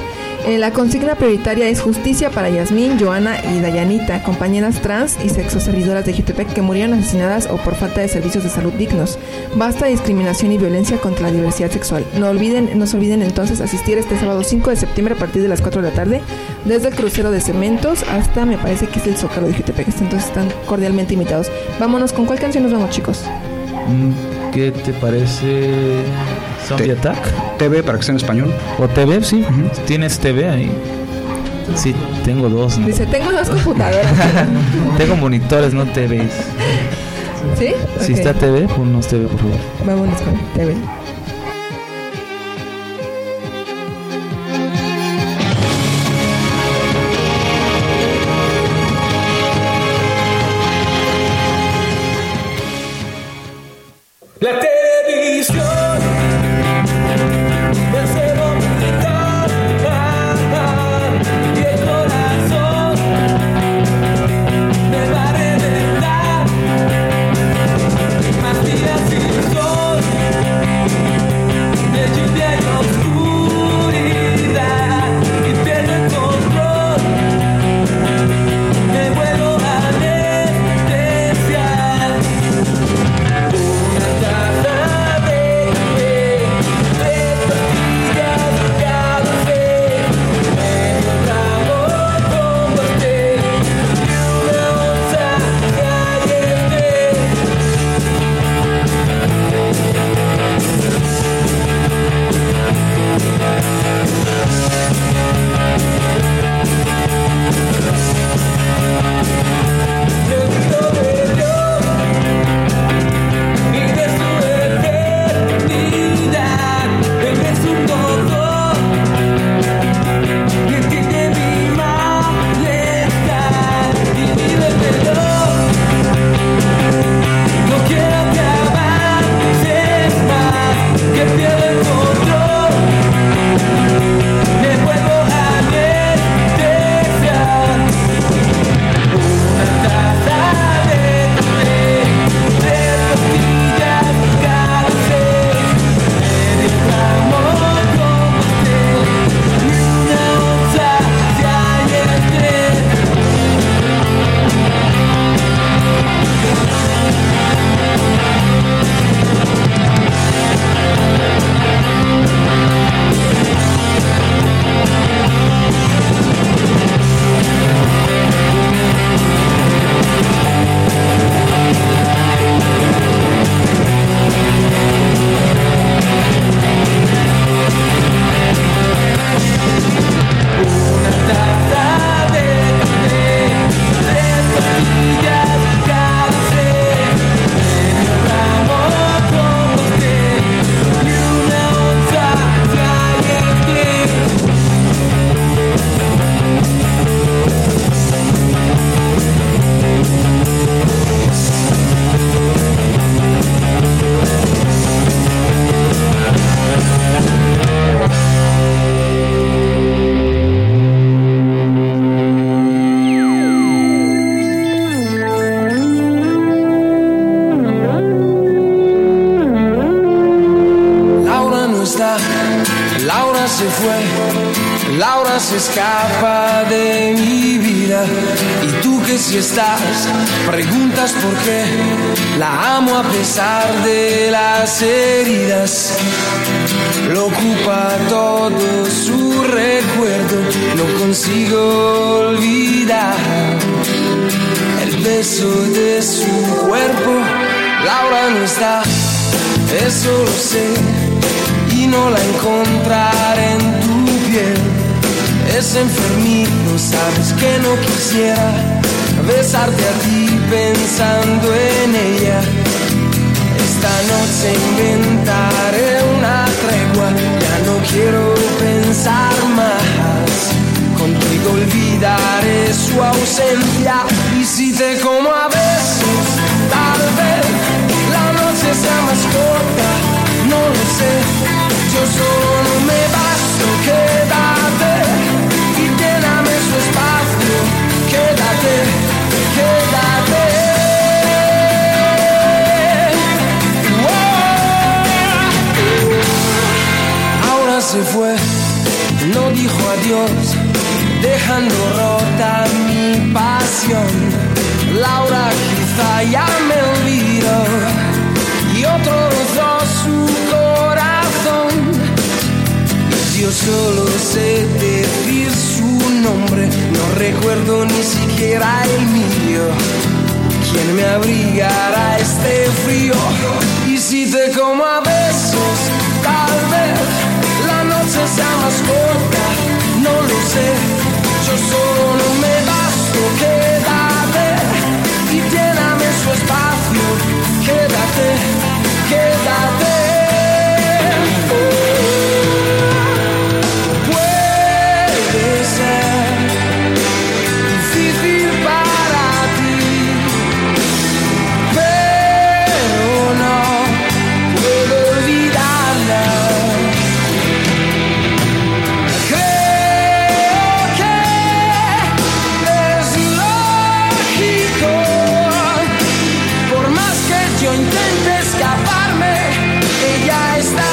Eh, la consigna prioritaria es justicia para Yasmín, Joana y Dayanita, compañeras trans y sexoservidoras de Jutepec que murieron asesinadas o por falta de servicios de salud dignos. Basta de discriminación y violencia contra la diversidad sexual. No olviden, no se olviden entonces asistir este sábado cinco de septiembre a partir de las cuatro de la tarde, desde el crucero de cementos hasta, me parece que es el Zócalo de Jutepec. Entonces están cordialmente invitados. Vámonos, ¿con cuál canción nos vamos, chicos? ¿Qué te parece? Zombie Attack. T V para que esté en español. ¿O T V? Sí. Uh-huh. ¿Tienes T V ahí? Sí, tengo dos, ¿no? Dice, tengo dos computadoras. Tengo monitores, no T Vs. ¿Sí? Si okay. Está T V, ponnos T V, por favor. Vámonos con T V. La televisión me hace vomitar y el corazón me va a reventar. Más días sin sol, de lluvia y oscuridad, y pierdo el control, me vuelvo a anestesiar. Se escapa de mi vida y tú que si estás preguntas por qué la amo a pesar de las heridas. Lo ocupa todo su recuerdo, no consigo olvidar el beso de su cuerpo. Laura no está, eso lo sé, y no la encontraré en tu piel. Es enfermito, sabes que no quisiera besarte a ti pensando en ella. Esta noche inventaré una tregua, ya no quiero pensar más. Contigo olvidaré su ausencia, y si te como a besos, tal vez la noche sea más corta, no lo sé. Yo solo no me basto, quédate y lléname su espacio. Quédate, quédate. Oh, ahora se fue no dijo adiós, dejando rota mi pasión. Laura quizá ya me olvidó y otro rozó su corazón. Yo solo sé decir su nombre, no recuerdo ni siquiera el mío. ¿Quién me abrigará este frío? Y si te como a besos, tal vez la noche sea más corta, no lo sé. Yo solo no me basto, quédate y lléname su espacio. Quédate, quédate. Oh, puede ser difícil para ti, pero no puedo olvidarla. Creo que es lógico, por más que yo intente escaparme, ella está.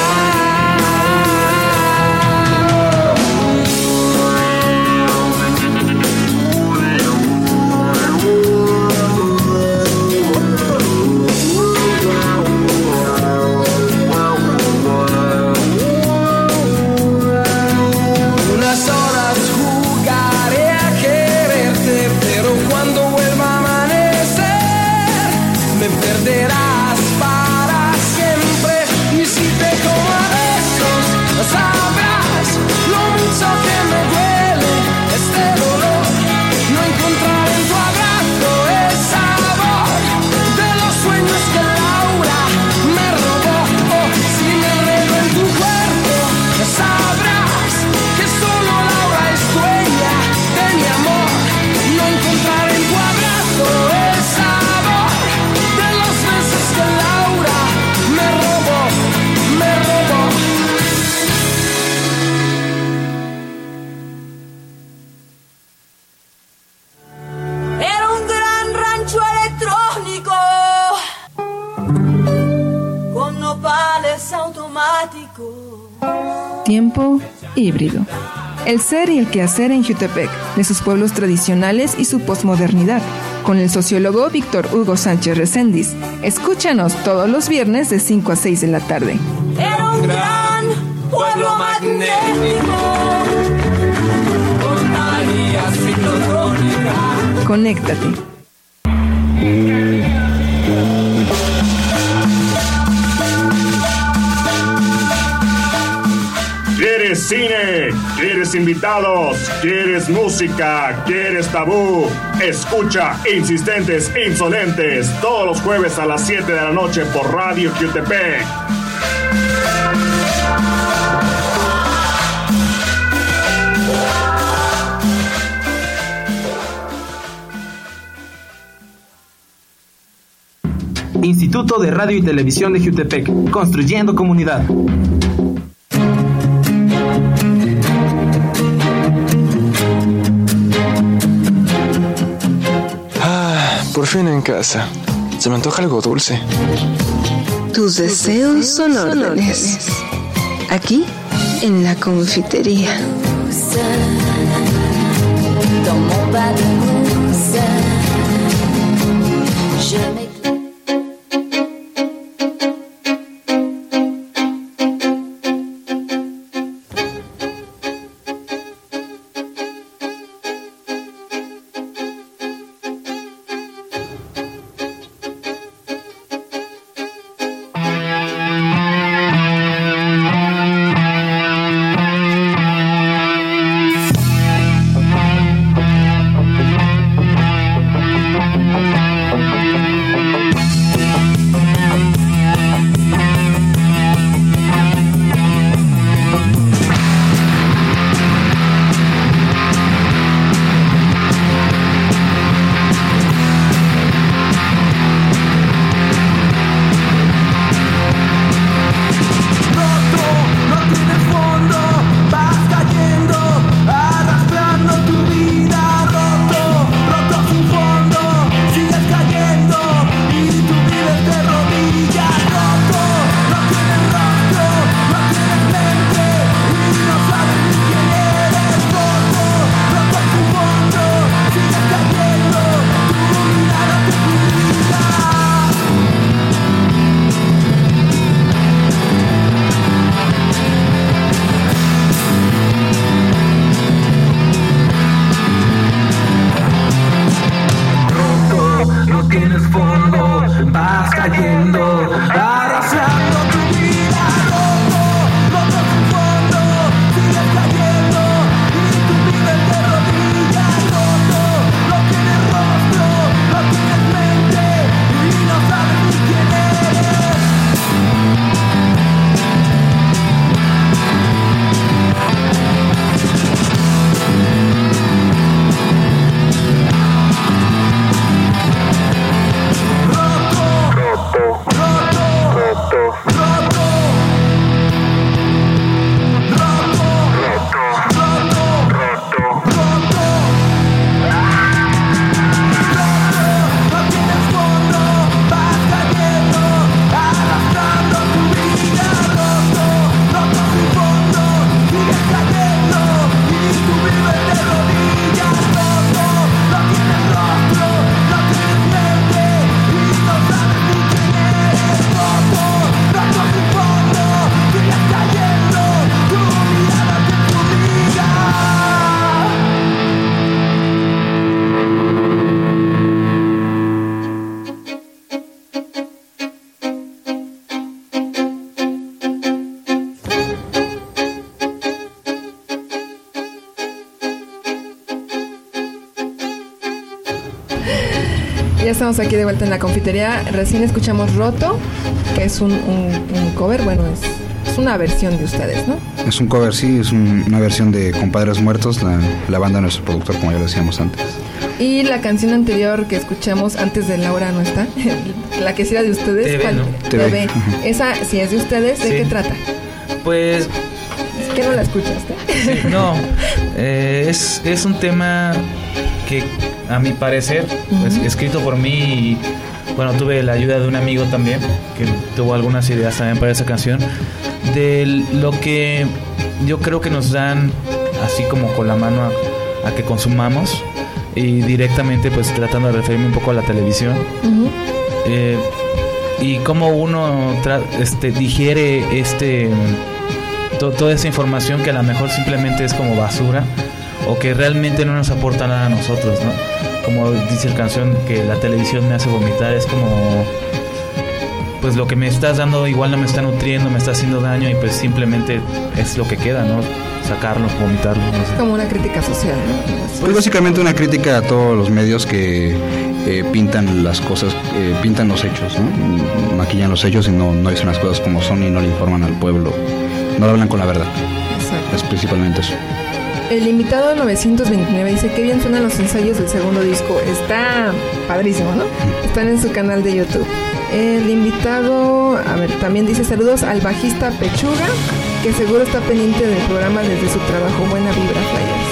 Unas horas jugaré a quererte, pero cuando vuelva a amanecer me perderás para siempre. Y si te como a besos, sabrás lo mucho que me duele este dolor. No encontrar en tu abrazo el sabor de los sueños que Laura me robó. Oh, si me enredo en tu cuerpo, sabrás que solo Laura es dueña de mi amor. No encontrar en tu abrazo el sabor de los besos que Laura me robó, me robó. Era un gran rancho electrónico con nopales automáticos. Tiempo híbrido. El ser y el quehacer en Jutepec, de sus pueblos tradicionales y su posmodernidad, con el sociólogo Víctor Hugo Sánchez Reséndiz. Escúchanos todos los viernes de cinco a seis de la tarde. Era un gran pueblo magnético con María ciclotrónica. Conéctate. ¿Quieres cine? ¿Quieres invitados? ¿Quieres música? ¿Quieres tabú? Escucha Insistentes e Insolentes todos los jueves a las siete de la noche por Radio Jutepec. Instituto de Radio y Televisión de Jutepec, construyendo comunidad. Ah, por fin en casa. Se me antoja algo dulce. Tus deseos son órdenes. Aquí, en la confitería. Ya estamos aquí de vuelta en la confitería. Recién escuchamos Roto, que es un, un, un cover, bueno, es, es una versión de ustedes, ¿no? Es un cover, sí, es un, una versión de Compadres Muertos, la, la banda de nuestro productor, como ya lo decíamos antes. Y la canción anterior que escuchamos antes de Laura no está, la que sí era de ustedes. T V, ¿no? T V. Esa, si es de ustedes, ¿de sí. qué trata? Pues... ¿Es que no la escuchaste? Sí, no, eh, es, es un tema que a mi parecer, pues, uh-huh. escrito por mí y bueno, tuve la ayuda de un amigo también que tuvo algunas ideas también para esa canción, de lo que yo creo que nos dan así como con la mano a, a que consumamos, y directamente pues tratando de referirme un poco a la televisión. Uh-huh. eh, y cómo uno tra- este, digiere este to- toda esa información que a lo mejor simplemente es como basura o que realmente no nos aporta nada a nosotros, ¿no? Como dice la canción, que la televisión me hace vomitar, es como pues lo que me estás dando igual no me está nutriendo, me está haciendo daño, y pues simplemente es lo que queda, ¿no? Sacarlo, vomitarlo, no sé. Como una crítica social, ¿no? Pues básicamente una crítica a todos los medios que eh, pintan las cosas, eh, pintan los hechos, ¿no? Maquillan los hechos y no, no dicen las cosas como son y no le informan al pueblo, no le hablan con la verdad. Exacto. Es principalmente eso. El invitado novecientos veintinueve dice que bien suenan los ensayos del segundo disco. Está padrísimo, ¿no? Están en su canal de YouTube. El invitado, a ver, también dice saludos al bajista Pechuga, que seguro está pendiente del programa desde su trabajo. Buena vibra, Flyers.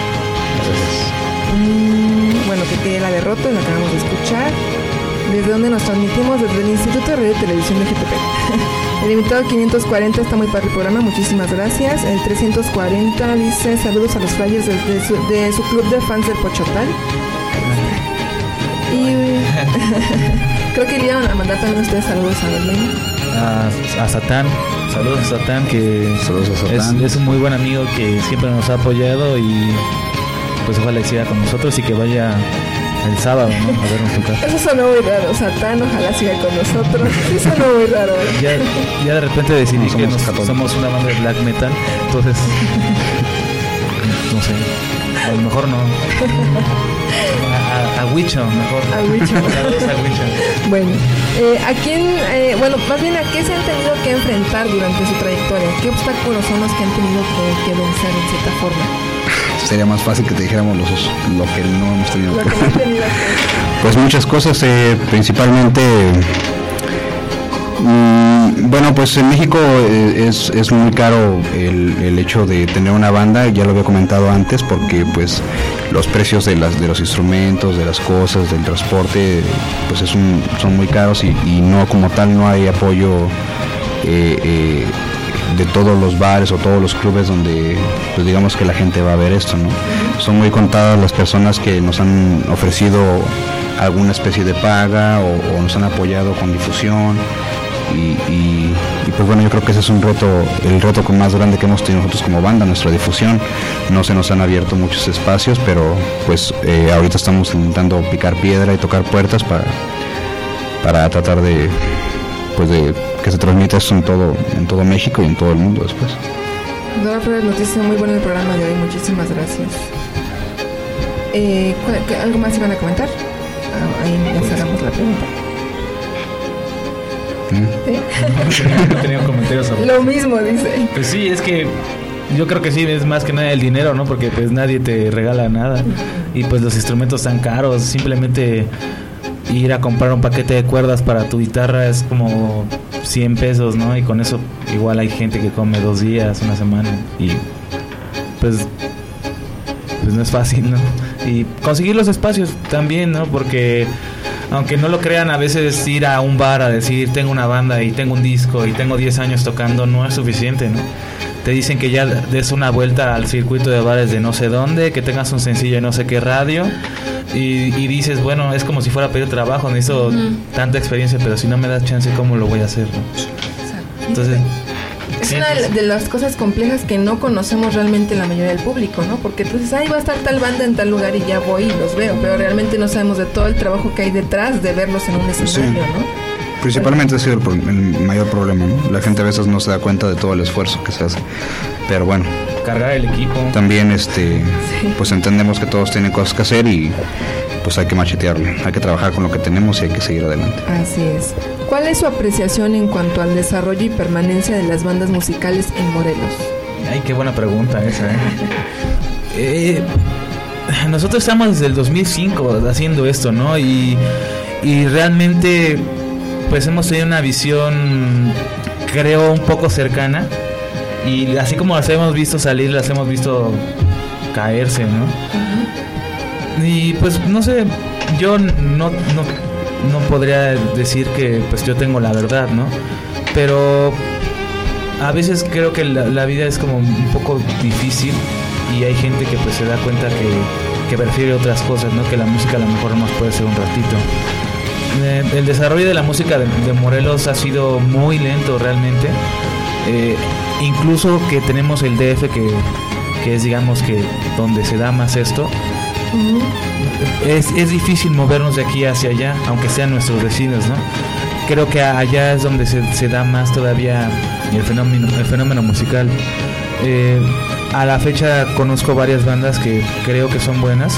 Mm, bueno, que quede la derrota, la acabamos de escuchar. ¿Desde dónde nos transmitimos? Desde el Instituto de Radio y Televisión de Jutepec. El invitado quinientos cuarenta está muy padre el programa, muchísimas gracias. El trescientos cuarenta dice saludos a los Flyers de, de, su, de su club de fans del Pochotal. Y creo que le iban a mandar también ustedes saludos a Berlín. A, a Satán, saludos a Satán, que saludos a Satán. Es, es un muy buen amigo que siempre nos ha apoyado, y pues ojalá y siga con nosotros y que vaya el sábado, ¿no? A vernos tocar. Eso sonó muy raro, Satán, ojalá siga con nosotros. Eso sonó muy raro. Ya, ya de repente decidí no, que nos, somos, somos una banda de black metal, entonces no sé, a lo mejor no. A, a, a Wicho, mejor. A Wicho. a Wicho. Bueno, eh, ¿a quién, eh, bueno, más bien a qué se han tenido que enfrentar durante su trayectoria? ¿Qué obstáculos son los que han tenido que, que vencer en cierta forma? Sería más fácil que te dijéramos los, lo que no hemos tenido. Lo que no he tenido. Pues muchas cosas, eh, principalmente... Mm, bueno, pues en México eh, es, es muy caro el, el hecho de tener una banda, ya lo había comentado antes, porque pues los precios de las de los instrumentos, de las cosas, del transporte, pues es un, son muy caros, y, y no como tal no hay apoyo eh, eh, de todos los bares o todos los clubes donde pues digamos que la gente va a ver esto, ¿no? Son muy contadas las personas que nos han ofrecido alguna especie de paga o, o nos han apoyado con difusión. Y, y, y pues bueno, yo creo que ese es un reto, el reto más grande que hemos tenido nosotros como banda, nuestra difusión. No se nos han abierto muchos espacios, pero pues eh, ahorita estamos intentando picar piedra y tocar puertas para, para tratar de, pues de que se transmita esto en todo, en todo México y en todo el mundo después. Dora Flores Noticias, muy bueno el programa de hoy, muchísimas gracias. Eh, ¿Algo más iban a comentar? Ah, ahí ya cerramos la pregunta. ¿Sí? No tenía comentarios sobre lo mismo, dice. Pues sí, es que yo creo que sí, es más que nada el dinero, ¿no? Porque pues nadie te regala nada, y pues los instrumentos están caros. Simplemente ir a comprar un paquete de cuerdas para tu guitarra es como cien pesos, ¿no? Y con eso igual hay gente que come dos días, una semana, y pues pues no es fácil, ¿no? Y conseguir los espacios también, ¿no? Porque aunque no lo crean, a veces ir a un bar a decir tengo una banda y tengo un disco y tengo diez años tocando no es suficiente, ¿no? Te dicen que ya des una vuelta al circuito de bares de no sé dónde, que tengas un sencillo en no sé qué radio, y, y dices, bueno, es como si fuera a pedir trabajo, necesito uh-huh. tanta experiencia, pero si no me das chance, ¿cómo lo voy a hacer, ¿no? Entonces... Es sí, una de las cosas complejas que no conocemos realmente la mayoría del público, ¿no? Porque tú dices, ahí va a estar tal banda en tal lugar y ya voy y los veo, pero realmente no sabemos de todo el trabajo que hay detrás de verlos en un escenario, sí. ¿no? Principalmente ha sido el, el mayor problema, ¿no? La gente a veces no se da cuenta de todo el esfuerzo que se hace, pero bueno, cargar el equipo. También este sí. Pues entendemos que todos tienen cosas que hacer y pues hay que machetearle, hay que trabajar con lo que tenemos y hay que seguir adelante. Así es. ¿Cuál es su apreciación en cuanto al desarrollo y permanencia de las bandas musicales en Morelos? Ay, qué buena pregunta esa, ¿eh? eh nosotros estamos desde el dos mil cinco haciendo esto, ¿no? Y, y realmente pues hemos tenido una visión, creo, un poco cercana. Y así como las hemos visto salir, las hemos visto caerse, ¿no? Uh-huh. Y pues no sé, yo no, no, no podría decir que pues yo tengo la verdad, ¿no? Pero a veces creo que la, la vida es como un poco difícil y hay gente que pues se da cuenta que, que prefiere otras cosas, ¿no? Que la música a lo mejor más puede ser un ratito. Eh, el desarrollo de la música de, de Morelos ha sido muy lento realmente. Eh, incluso que tenemos el D F que, que es digamos que donde se da más esto. Uh-huh. es, es difícil movernos de aquí hacia allá, aunque sean nuestros vecinos, ¿no? Creo que allá es donde se, se da más todavía el fenómeno, el fenómeno musical. Eh, a la fecha conozco varias bandas que creo que son buenas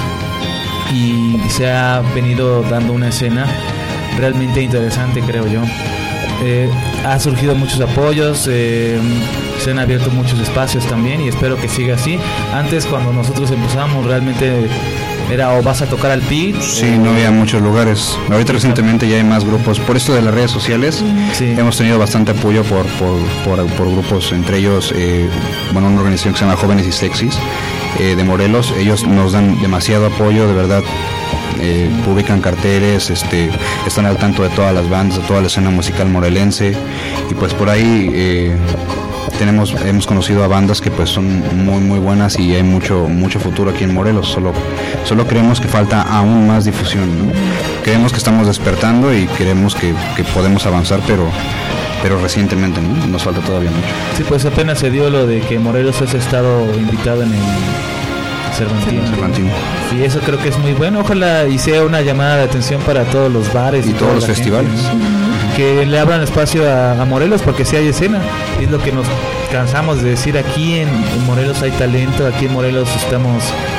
y se ha venido dando una escena realmente interesante, creo yo. Eh, ha surgido muchos apoyos, eh, se han abierto muchos espacios también y espero que siga así. Antes, cuando nosotros empezamos, realmente era o vas a tocar al P I T. Sí, no había muchos lugares. Ahorita recientemente ya hay más grupos. Por esto de las redes sociales, sí. Hemos tenido bastante apoyo por por, por, por grupos, entre ellos, eh, bueno, una organización que se llama Jóvenes y Sexys, eh, de Morelos. Ellos nos dan demasiado apoyo, de verdad. Eh, publican carteles, este, están al tanto de todas las bandas, de toda la escena musical morelense y pues por ahí eh, tenemos, hemos conocido a bandas que pues son muy muy buenas y hay mucho mucho futuro aquí en Morelos. Solo, solo creemos que falta aún más difusión, ¿no? Creemos que estamos despertando y creemos que, que podemos avanzar, pero pero recientemente, ¿no? Nos falta todavía mucho. Sí, pues apenas se dio lo de que Morelos es estado invitado en el Cervantino. Cervantino. Sí, eso creo que es muy bueno. Ojalá y sea una llamada de atención para todos los bares y, y todos los festivales, gente, ¿no? Uh-huh. Que le abran espacio a, a Morelos, porque sí hay escena. Es lo que nos cansamos de decir. Aquí en, en Morelos hay talento. Aquí en Morelos estamos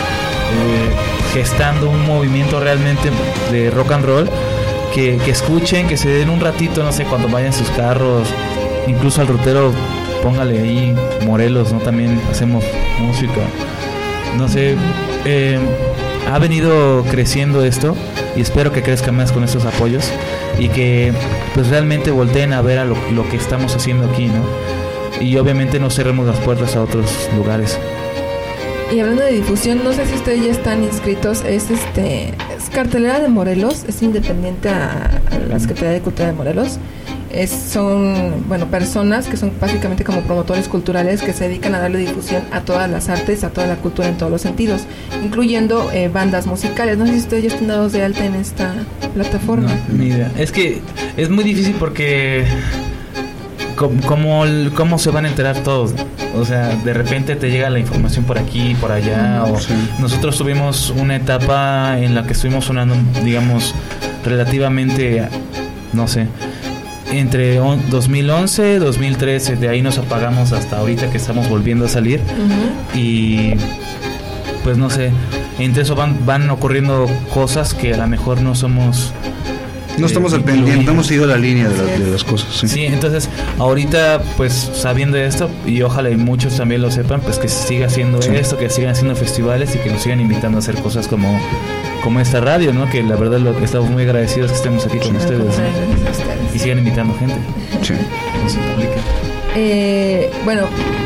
eh, gestando un movimiento realmente de rock and roll. Que, que escuchen, que se den un ratito, no sé, cuando vayan sus carros. Incluso al rutero, póngale ahí Morelos, ¿no? También hacemos música. No sé, eh, ha venido creciendo esto y espero que crezca más con estos apoyos y que pues realmente volteen a ver a lo, lo que estamos haciendo aquí, ¿no? Y obviamente no cerremos las puertas a otros lugares. Y hablando de difusión, no sé si ustedes ya están inscritos, es este es Cartelera de Morelos, es independiente a, a la Secretaría de Cultura de Morelos. Es, son, bueno, personas que son básicamente como promotores culturales que se dedican a darle difusión a todas las artes, a toda la cultura en todos los sentidos, incluyendo eh, bandas musicales. No sé si ustedes ya están dados de alta en esta plataforma. No, ni idea. Es que es muy difícil porque como, como cómo se van a enterar todos. O sea, de repente te llega la información por aquí, por allá. O sí. Nosotros tuvimos una etapa en la que estuvimos sonando, digamos, relativamente, no sé, entre dos mil once, dos mil trece, de ahí nos apagamos hasta ahorita que estamos volviendo a salir. Uh-huh. Y pues no sé, entre eso van, van ocurriendo cosas que a lo mejor no somos... No estamos eh, al pendiente, no hemos ido la línea de, la, de las cosas. Sí. Sí, entonces ahorita pues sabiendo esto, y ojalá y muchos también lo sepan, pues que se siga haciendo sí. esto, que sigan haciendo festivales y que nos sigan invitando a hacer cosas como... como esta radio, ¿no? Que la verdad lo que estamos muy agradecidos que estemos aquí con sí, ustedes, ¿no? Y sigan invitando gente. Sí. No se complique. Eh, bueno,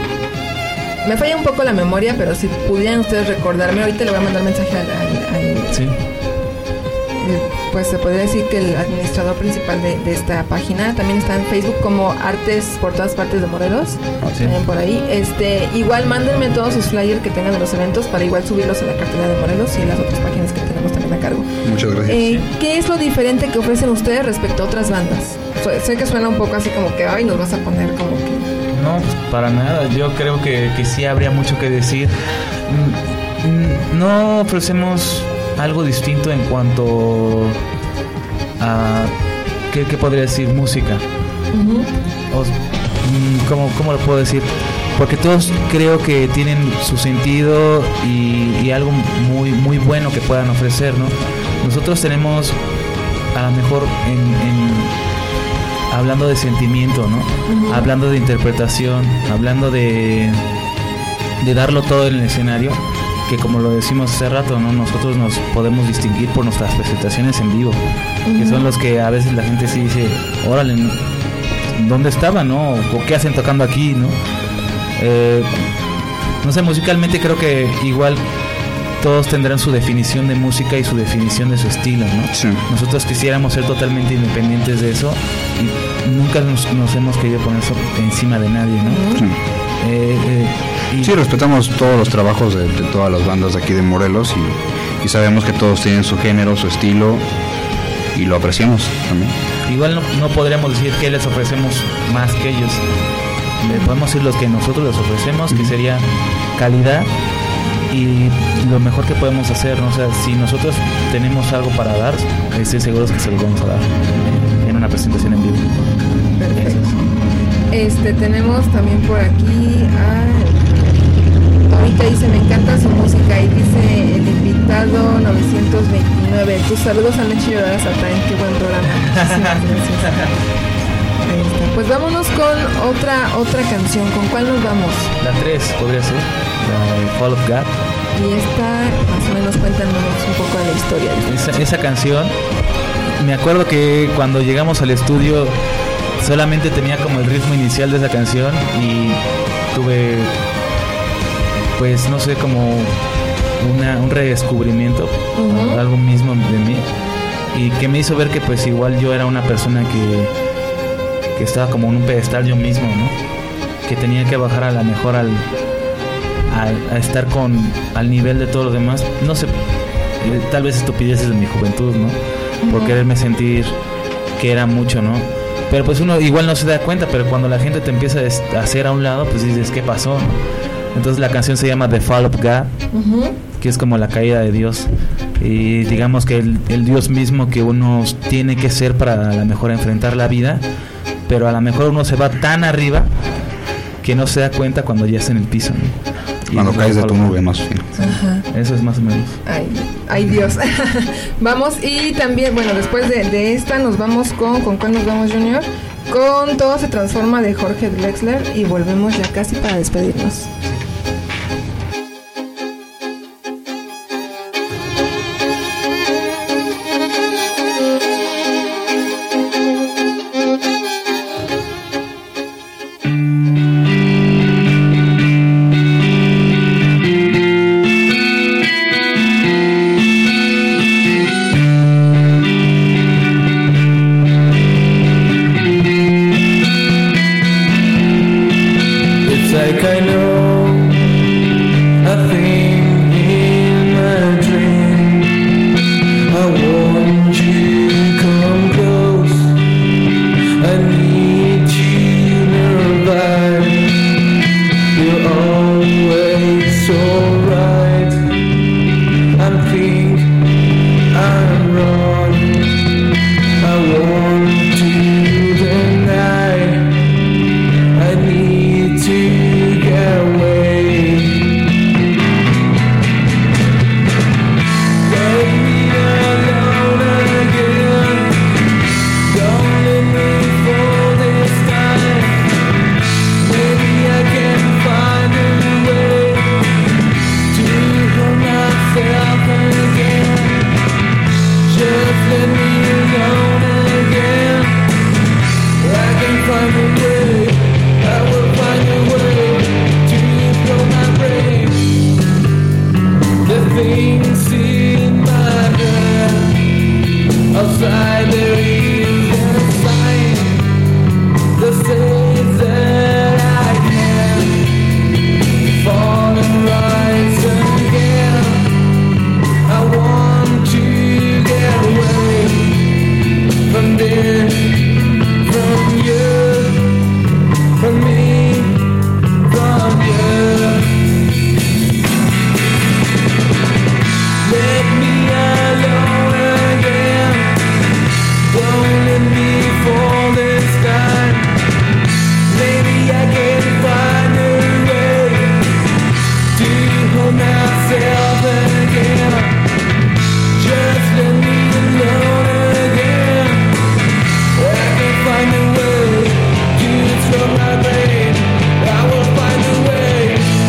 me falla un poco la memoria, pero si pudieran ustedes recordarme, ahorita le voy a mandar mensaje al... al, al sí. Pues se podría decir que el administrador principal de, de esta página también está en Facebook como Artes por todas partes de Morelos. Sí. También por ahí. Este, igual mándenme todos sus flyers que tengan de los eventos para igual subirlos a la cartera de Morelos y en las otras páginas que tenemos también a cargo. Muchas gracias. Eh, ¿Qué es lo diferente que ofrecen ustedes respecto a otras bandas? Sé que suena un poco así como que ay, nos vas a poner como que... No, pues para nada. Yo creo que, que sí habría mucho que decir. No ofrecemos algo distinto en cuanto a ¿qué, qué podría decir? Música. Uh-huh. O, ¿cómo, ¿Cómo lo puedo decir? porque todos creo que tienen su sentido y, y algo muy muy bueno que puedan ofrecer, ¿no? Nosotros tenemos a lo mejor en, en hablando de sentimiento, ¿no? Uh-huh. Hablando de interpretación, hablando de de darlo todo en el escenario, que como lo decimos hace rato, ¿no? Nosotros nos podemos distinguir por nuestras presentaciones en vivo, uh-huh. que son los que a veces la gente sí dice, órale, ¿dónde estaban, no? ¿O qué hacen tocando aquí, no? Eh, no sé, musicalmente creo que igual todos tendrán su definición de música y su definición de su estilo, ¿no? Sí. Nosotros quisiéramos ser totalmente independientes de eso y nunca nos, nos hemos querido poner eso encima de nadie, ¿no? Sí. Eh, eh, y sí, respetamos todos los trabajos de, de todas las bandas de aquí de Morelos y, y sabemos que todos tienen su género, su estilo y lo apreciamos también. Igual no, no podríamos decir que les ofrecemos más que ellos. Le podemos decir los que nosotros les ofrecemos, que sería calidad y lo mejor que podemos hacer, ¿no? O sea, si nosotros tenemos algo para dar, estoy seguro que se lo vamos a dar en una presentación en vivo. Perfecto. Este, tenemos también por aquí a Tomita, dice, me encanta su música, y dice el invitado novecientos veintinueve, tus saludos han hecho llorar a Satán, qué buen programa. Muchísimas gracias. Ahí está. Pues vámonos con otra otra canción. ¿Con cuál nos vamos? La tres podría ser, la de Fall of God. Y esta, más o menos, cuéntanos un poco de la historia. Esa, esa canción, me acuerdo que cuando llegamos al estudio solamente tenía como el ritmo inicial de esa canción y tuve, pues no sé, como una, un redescubrimiento, uh-huh. algo mismo de mí, y que me hizo ver que pues igual yo era una persona que, que estaba como en un pedestal yo mismo, ¿no? Que tenía que bajar a la mejor al, a, a estar con al nivel de todos los demás, no sé, tal vez estupideces de mi juventud, ¿no? Por uh-huh. quererme sentir que era mucho, ¿no? Pero pues uno igual no se da cuenta, pero cuando la gente te empieza a hacer a un lado, pues dices, ¿qué pasó? Entonces la canción se llama The Fall of God, uh-huh. que es como la caída de Dios. Y digamos que el, el Dios mismo que uno tiene que ser para a lo mejor enfrentar la vida, pero a lo mejor uno se va tan arriba que no se da cuenta cuando ya está en el piso, ¿no? Cuando caes de tu nube, más fino. Ajá. Eso es más o menos. Ay, ay Dios. Vamos, y también, bueno, después de, de esta nos vamos con, ¿con cuál nos vamos, Junior? Con Todo se transforma de Jorge Drexler y volvemos ya casi para despedirnos. Let me alone again. Don't myself again. Just let me alone again. I can find a way to throw my brain. I will find a way.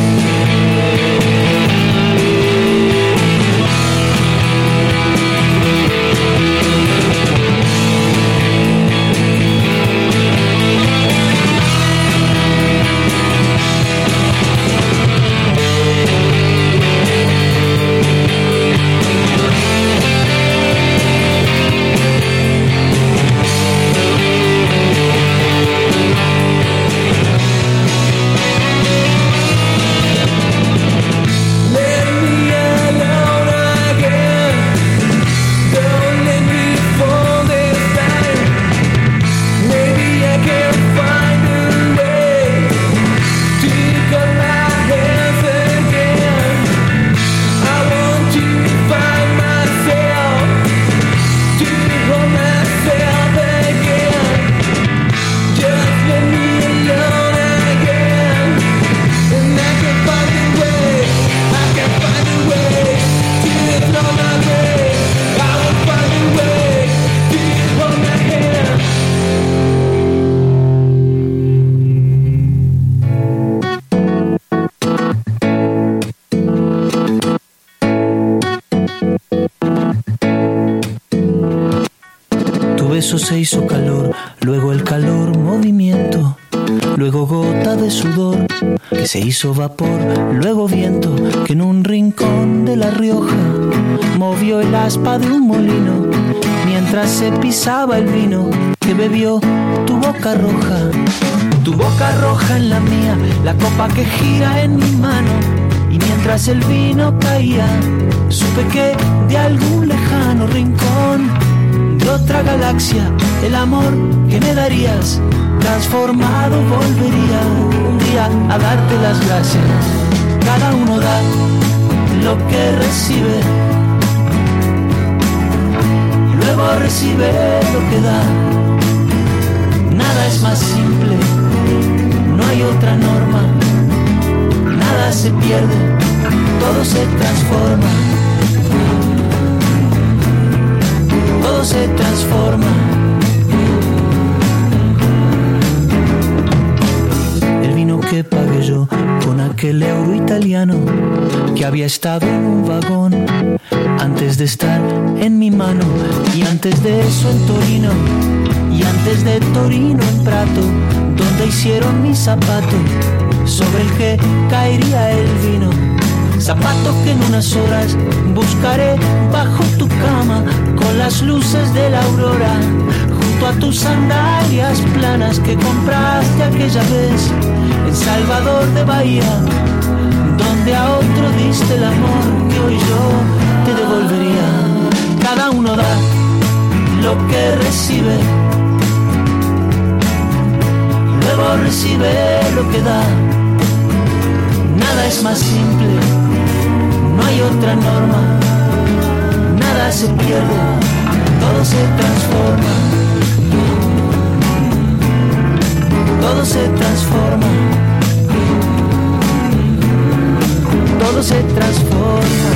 Se hizo calor, luego el calor movimiento, luego gota de sudor que se hizo vapor, luego viento que en un rincón de La Rioja movió el aspa de un molino mientras se pisaba el vino que bebió tu boca roja, tu boca roja en la mía, la copa que gira en mi mano, y mientras el vino caía supe que de algún lejano rincón de otra galaxia, el amor que me darías, transformado volvería un día a darte las gracias. Cada uno da lo que recibe, luego recibe lo que da. Nada es más simple, no hay otra norma. Nada se pierde, todo se transforma. Todo se transforma. El vino que pagué yo con aquel euro italiano que había estado en un vagón antes de estar en mi mano, y antes de eso en Torino, y antes de Torino en Prato, donde hicieron mi zapato sobre el que caería el vino. Zapato que en unas horas buscaré bajo tu cama con las luces de la aurora, junto a tus sandalias planas que compraste aquella vez en Salvador de Bahía, donde a otro diste el amor que hoy yo te devolvería. Cada uno da lo que recibe, luego recibe lo que da. Nada es más simple, no hay otra norma. Nada se pierde, todo se transforma. Todo se transforma. Todo se transforma.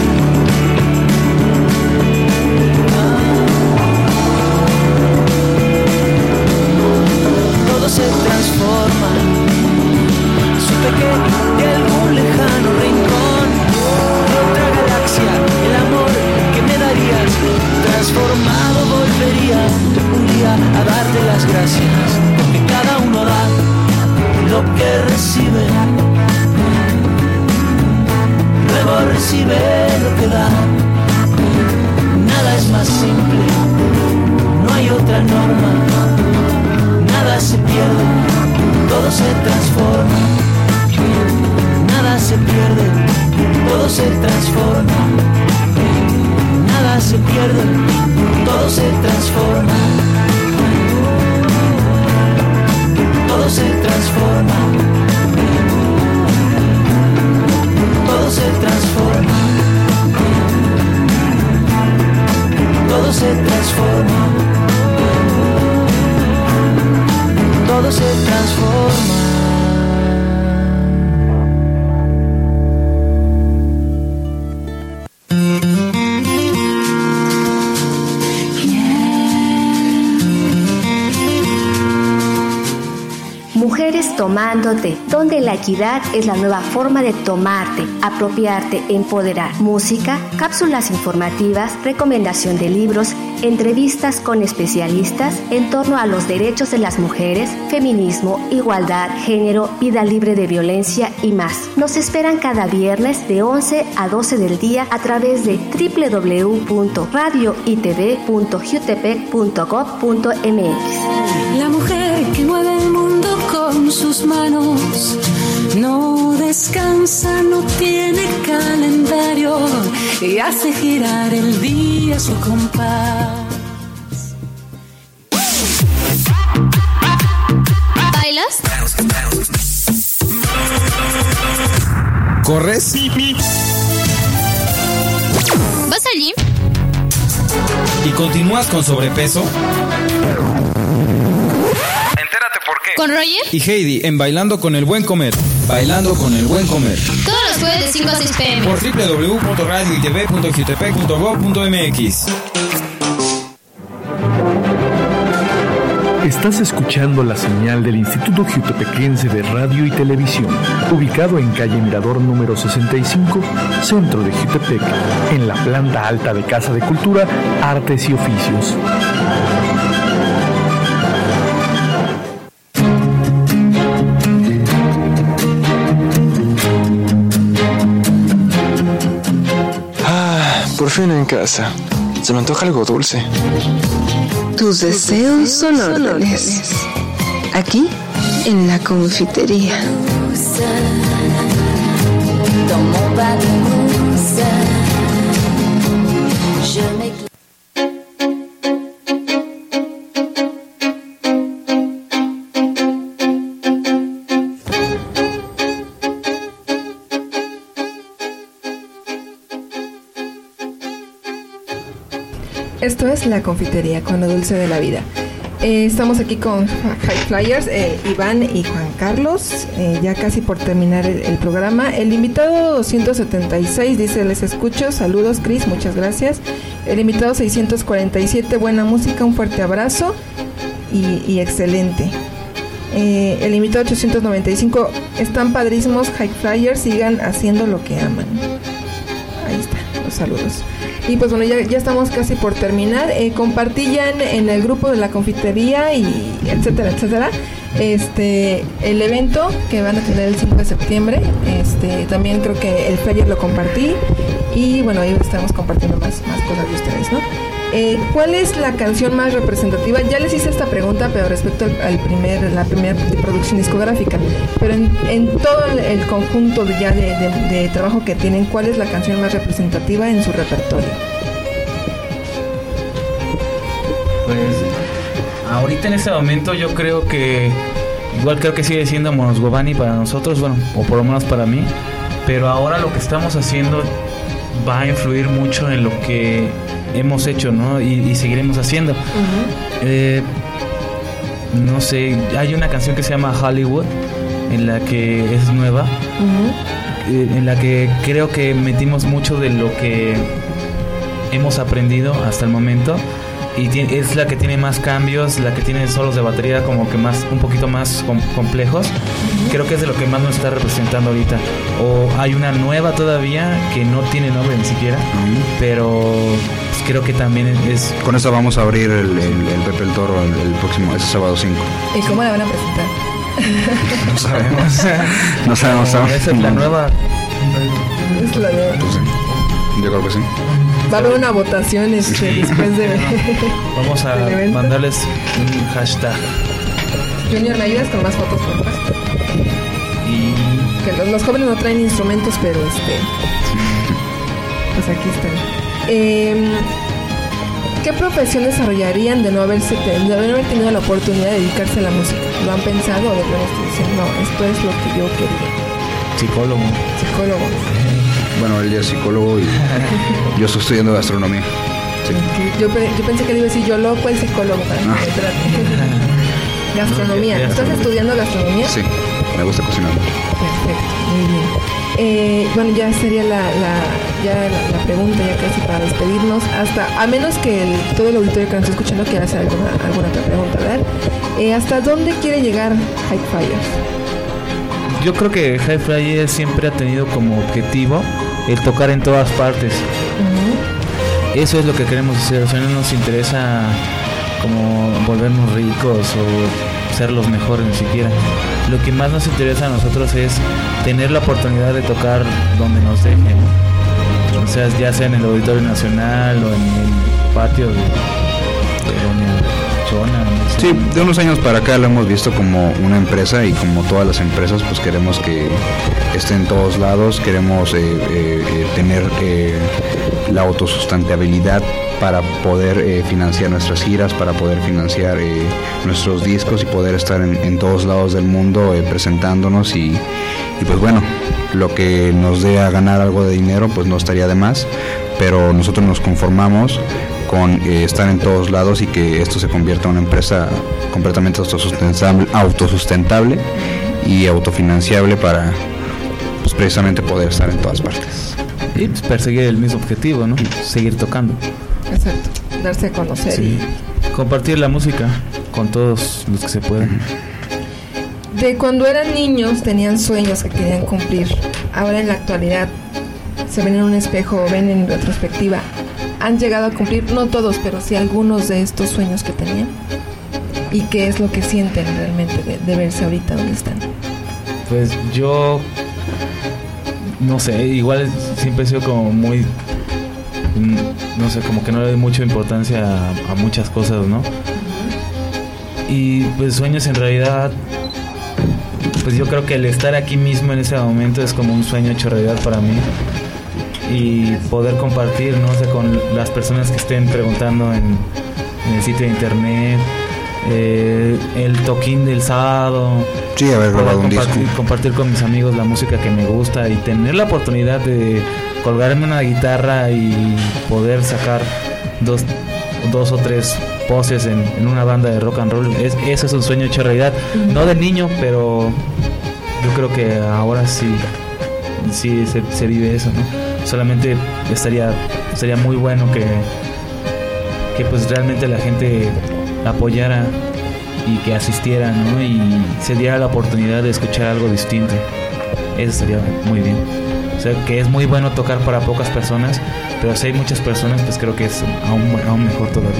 Todo se transforma. Supe que de algún lejano rincón de otra galaxia, el amor que me darías transformado volvería un día a darte las gracias, porque cada uno da lo que recibe, luego recibe lo que da. Nada es más simple, no hay otra norma. Nada se pierde, todo se transforma. Nada se pierde, todo se transforma. Nada se pierde, todo se transforma. Todo se transforma. Todo se transforma. Todo se transforma. Todo se transforma. Tomándote, donde la equidad es la nueva forma de tomarte, apropiarte, empoderar. Música, cápsulas informativas, recomendación de libros, entrevistas con especialistas en torno a los derechos de las mujeres, feminismo, igualdad, género, vida libre de violencia y más. Nos esperan cada viernes de once a doce del día a través de doble u doble u doble u punto radio i t v punto jutepec punto gob punto m x. La mujer que mueve el mundo con sus manos no descansa, no tiene calendario y hace girar el día a su compás. ¿Bailas? ¿Corres? ¿Vas al gym? ¿Y continúas con sobrepeso? Entérate por qué. ¿Con Roger? Y Heidi en Bailando con el Buen Comer. Bailando con el Buen Comer. Todos los jueves de cinco a seis p m Por doble u doble u doble u punto radio i t v punto jutepec punto gob punto m x. Estás escuchando la señal del Instituto Jutepequense de Radio y Televisión, ubicado en calle Mirador número sesenta y cinco, centro de Jutepec, en la planta alta de Casa de Cultura, Artes y Oficios. Ah, por fin en casa. Se me antoja algo dulce. Tus deseos son órdenes. Aquí, en la confitería. Esto es La Confitería, con lo dulce de la vida. Eh, estamos aquí con High Flyers, eh, Iván y Juan Carlos, eh, ya casi por terminar el, el programa. El invitado doscientos setenta y seis dice: les escucho, saludos Cris, muchas gracias. El invitado seiscientos cuarenta y siete, buena música, un fuerte abrazo y, y excelente. Eh, el invitado ochocientos noventa y cinco, están padrísimos High Flyers, sigan haciendo lo que aman. Ahí está, los saludos. Y pues bueno, ya, ya estamos casi por terminar. Eh, compartí ya en, en el grupo de la confitería y etcétera, etcétera, este, el evento que van a tener el cinco de septiembre. Este, también creo que el flyer lo compartí. Y bueno, ahí estamos compartiendo más, más cosas de ustedes, ¿no? Eh, ¿Cuál es la canción más representativa? Ya les hice esta pregunta, pero respecto al, al primer, la primera producción discográfica. Pero en, en todo el, el conjunto de, ya de, de, de trabajo que tienen, ¿cuál es la canción más representativa en su repertorio? Pues ahorita en este momento yo creo que igual creo que sigue siendo Mosgovani para nosotros, bueno, o por lo menos para mí. Pero ahora lo que estamos haciendo va a influir mucho en lo que hemos hecho, ¿no? Y, y seguiremos haciendo. Uh-huh. Eh, no sé, hay una canción que se llama Hollywood, en la que es nueva, uh-huh. eh, en la que creo que metimos mucho de lo que hemos aprendido hasta el momento. Y tiene, es la que tiene más cambios, la que tiene solos de batería como que más, un poquito más com- complejos. Uh-huh. Creo que es de lo que más nos está representando ahorita. O hay una nueva todavía que no tiene nombre ni siquiera, uh-huh. pero pues, creo que también es... Con eso vamos a abrir el, el, el Pepe el Toro el, el próximo, ese sábado cinco. ¿Y cómo la van a presentar? No sabemos. no sabemos. No, esa es la nueva. Es la nueva. Pues, sí. Yo creo que sí. Va a haber una votación este, sí. después de... Vamos a mandarles un hashtag. Junior, ¿me ayudas con más fotos, por favor? Y... Que los, los jóvenes no traen instrumentos, pero este... Pues aquí están. Eh, ¿Qué profesión desarrollarían de no, haberse, de no haber tenido la oportunidad de dedicarse a la música? ¿Lo han pensado o de verdad dicen, no, esto es lo que yo quería? Psicólogo. Psicólogo. Bueno, él ya es psicólogo y yo estoy estudiando gastronomía. Sí. Yo, yo pensé que le iba a decir yo loco el psicólogo. Ah. Gastronomía. ¿Estás estudiando gastronomía? Sí, me gusta cocinar. Perfecto, muy bien. Eh, bueno, ya sería la, la, ya la, la pregunta, ya casi para despedirnos. Hasta, a menos que el, todo el auditorio que nos está escuchando quiera hacer alguna, alguna otra pregunta, ¿verdad? Eh, ¿Hasta dónde quiere llegar High Flyers? Yo creo que High Flyers siempre ha tenido como objetivo el tocar en todas partes. Uh-huh. Eso es lo que queremos hacer. O sea, no nos interesa como volvernos ricos o ser los mejores ni siquiera. Lo que más nos interesa a nosotros es tener la oportunidad de tocar donde nos dejen. O sea, ya sea en el Auditorio Nacional o en el patio de, de Doña Chona. No sé. Sí, de unos años para acá lo hemos visto como una empresa, y como todas las empresas pues queremos que esté en todos lados, queremos eh, eh, eh, tener eh, la autosustentabilidad para poder eh, financiar nuestras giras, para poder financiar eh, nuestros discos y poder estar en, en todos lados del mundo eh, presentándonos y, y pues bueno, lo que nos dé a ganar algo de dinero pues no estaría de más, pero nosotros nos conformamos con eh, estar en todos lados y que esto se convierta en una empresa completamente autosustentable, autosustentable y autofinanciable para pues, precisamente poder estar en todas partes. Y pues, perseguir el mismo objetivo, ¿no? Seguir tocando. Exacto, darse a conocer. Sí. Y compartir la música con todos los que se puedan. De cuando eran niños tenían sueños que querían cumplir. Ahora en la actualidad se ven en un espejo o ven en retrospectiva. Han llegado a cumplir, no todos, pero sí algunos de estos sueños que tenían. ¿Y qué es lo que sienten realmente de, de verse ahorita donde están? Pues yo no sé, igual siempre he sido como muy, no sé, como que no le doy mucha importancia a, a muchas cosas, ¿no? Y pues sueños en realidad, pues yo creo que el estar aquí mismo en ese momento es como un sueño hecho realidad para mí. Y poder compartir, no sé, con las personas que estén preguntando en, en el sitio de internet, eh, el toquín del sábado. Sí, haber grabado un disco. Compartir con mis amigos la música que me gusta y tener la oportunidad de colgarme una guitarra y poder sacar dos, dos o tres poses en, en una banda de rock and roll. Es, eso es un sueño hecho realidad. Uh-huh. No de niño, pero yo creo que ahora sí, sí se, se vive eso, ¿no? Solamente estaría estaría muy bueno que que pues realmente la gente apoyara y que asistiera, ¿no? Y se diera la oportunidad de escuchar algo distinto. Eso estaría muy bien. O sea, que es muy bueno tocar para pocas personas, pero si hay muchas personas, pues creo que es aún, aún mejor todavía.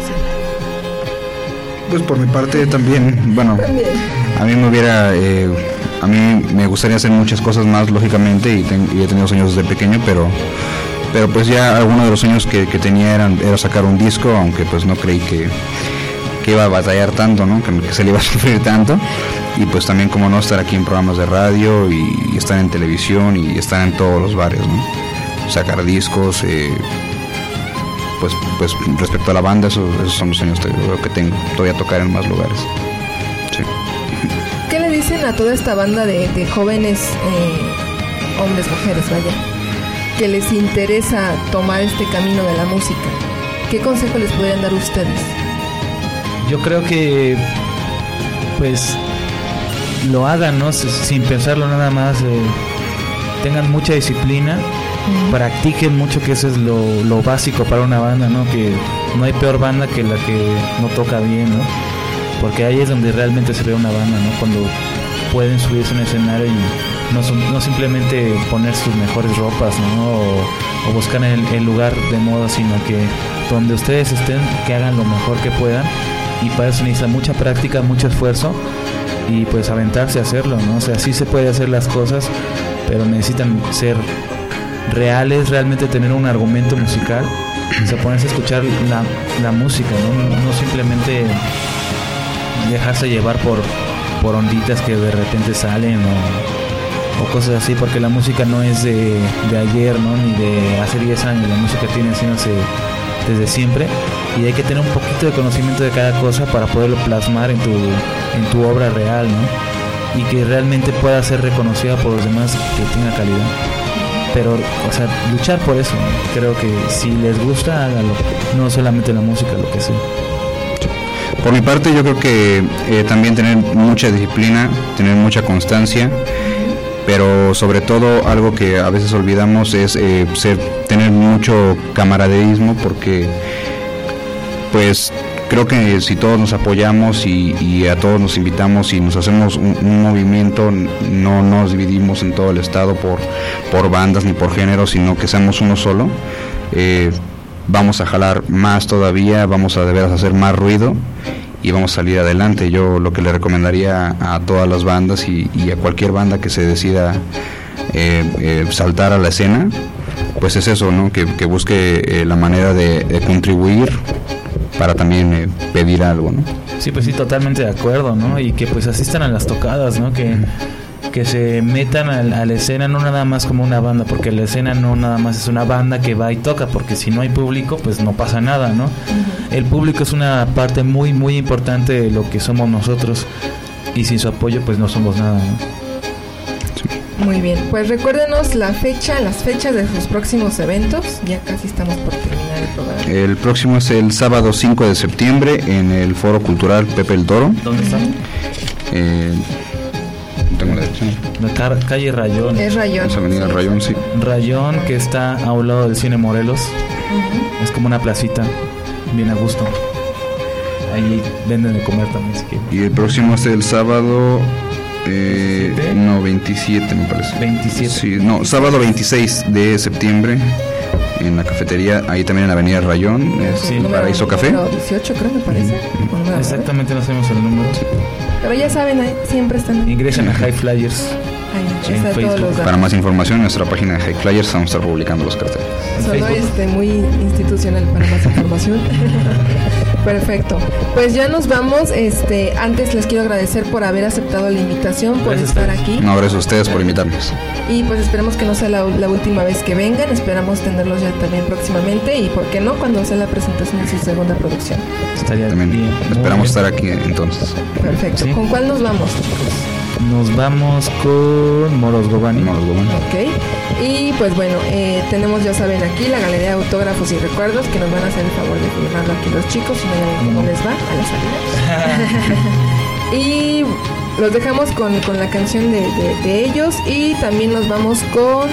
Pues por mi parte también, bueno, a mí me hubiera... Eh, A mí me gustaría hacer muchas cosas más, lógicamente, y, ten, y he tenido sueños desde pequeño, pero pero pues ya algunos de los sueños que, que tenía eran era sacar un disco, aunque pues no creí que, que iba a batallar tanto, ¿no? Que, que se le iba a sufrir tanto, y pues también como no estar aquí en programas de radio y, y estar en televisión y estar en todos los bares, ¿no? Sacar discos, eh, pues pues respecto a la banda, esos, esos son los sueños que, que tengo, todavía tocar en más lugares. Sí. ¿Qué le dicen a toda esta banda de, de jóvenes, eh, hombres, mujeres, vaya, que les interesa tomar este camino de la música? ¿Qué consejo les podrían dar ustedes? Yo creo que pues lo hagan, ¿no? Sin pensarlo nada más, eh, tengan mucha disciplina, uh-huh. Practiquen mucho, que eso es lo, lo básico para una banda, ¿no? Que no hay peor banda que la que no toca bien, ¿no? Porque ahí es donde realmente se ve una banda, ¿no? Cuando pueden subirse a un escenario y no, no simplemente poner sus mejores ropas, ¿no? O, o buscar el, el lugar de moda, sino que donde ustedes estén, que hagan lo mejor que puedan. Y para eso necesita mucha práctica, mucho esfuerzo y pues aventarse a hacerlo, ¿no? O sea, sí se puede hacer las cosas, pero necesitan ser reales, realmente tener un argumento musical. O sea, ponerse a escuchar la, la música, ¿no? No, no simplemente dejarse llevar por, por onditas que de repente salen o, o cosas así, porque la música no es de, de ayer, ¿no? Ni de hace diez años. La música tiene haciéndose desde siempre y hay que tener un poquito de conocimiento de cada cosa para poderlo plasmar en tu, en tu obra real, ¿no? Y que realmente pueda ser reconocida por los demás, que tenga calidad. Pero, o sea, luchar por eso, ¿no? Creo que si les gusta, hágalo, no solamente la música, lo que sea. Por mi parte, yo creo que eh, también tener mucha disciplina, tener mucha constancia pero sobre todo algo que a veces olvidamos es eh, ser, tener mucho camaraderismo, porque pues creo que si todos nos apoyamos y, y a todos nos invitamos y nos hacemos un, un movimiento, no nos dividimos en todo el estado por, por bandas ni por género, sino que seamos uno solo, eh, vamos a jalar más todavía, vamos a de veras hacer más ruido y vamos a salir adelante. Yo lo que le recomendaría a todas las bandas y, y a cualquier banda que se decida eh, eh, saltar a la escena, pues es eso, ¿no? Que, que busque eh, la manera de, de contribuir para también eh, pedir algo, ¿no? Sí, pues sí, totalmente de acuerdo, ¿no? Y que pues asistan a las tocadas, ¿no? Que, que se metan a, a la escena, no nada más como una banda, porque la escena no nada más es una banda que va y toca, porque si no hay público, pues no pasa nada, ¿no? Uh-huh. El público es una parte muy, muy importante de lo que somos nosotros, y sin su apoyo, pues no somos nada, ¿no? Muy bien, pues recuérdenos la fecha, las fechas de sus próximos eventos. Ya casi estamos por terminar el programa. El próximo es el sábado cinco de septiembre en el Foro Cultural Pepe el Toro. ¿Dónde está? Eh, no tengo la dirección. La car- calle Rayón. Es Rayón. Es Avenida sí. Rayón, sí. Rayón, que está a un lado del Cine Morelos. Uh-huh. Es como una placita, bien a gusto. Ahí venden de comer también, si quieren. Y el próximo es el sábado... Eh, no, veintisiete me parece. veintisiete. Sí, no, sábado veintiséis de septiembre en la cafetería, ahí también en la Avenida Rayón, es sí, Paraíso Café. dieciocho creo me parece. Uh-huh. Exactamente, no sabemos el número. Pero ya saben, ahí, siempre están. Ingresen a High Flyers. Ahí, en Facebook. Para más información en nuestra página de High Flyers vamos a estar publicando los carteles. Solo este muy institucional para más información. Perfecto. Pues ya nos vamos. Este, antes les quiero agradecer por haber aceptado la invitación, por gracias estar aquí. No, gracias a ustedes por invitarnos. Y pues esperemos que no sea la, la última vez que vengan. Esperamos tenerlos ya también próximamente y por qué no cuando sea la presentación de su segunda producción. Estaría también bien. Esperamos estar aquí entonces. Perfecto. ¿Sí? ¿Con cuál nos vamos, chicos? Nos vamos con Moros Gobani. Moros Gobani. Ok. Y pues bueno, eh, tenemos, ya saben, aquí la galería de autógrafos y recuerdos que nos van a hacer el favor de firmarlo aquí los chicos, si no ya ven cómo les va a la salida. Y los dejamos con, con la canción de, de, de ellos y también nos vamos con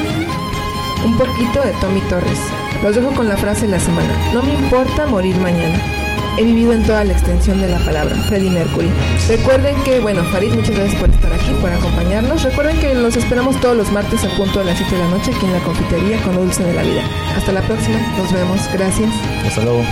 un poquito de Tommy Torres. Los dejo con la frase de la semana: no me importa morir mañana. He vivido en toda la extensión de la palabra. Freddie Mercury. Recuerden que, bueno, Farid, muchas gracias por estar aquí, por acompañarnos. Recuerden que los esperamos todos los martes a punto de las siete de la noche aquí en la confitería con lo dulce de la vida. Hasta la próxima, nos vemos. Gracias. Hasta luego.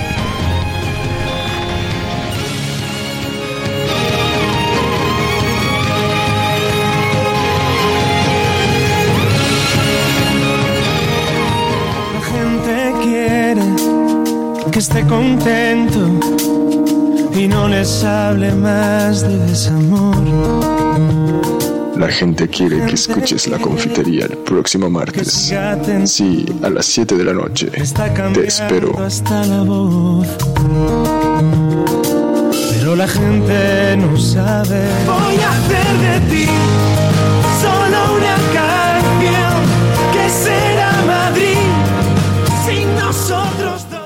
La gente quiere que esté contento y no les hable más de desamor. La gente quiere que escuches la confitería el próximo martes. Sí, a las siete de la noche. Te espero. Hasta la voz. Pero la gente no sabe. Voy a hacer de ti solo una canción que será Madrid sin nosotros dos.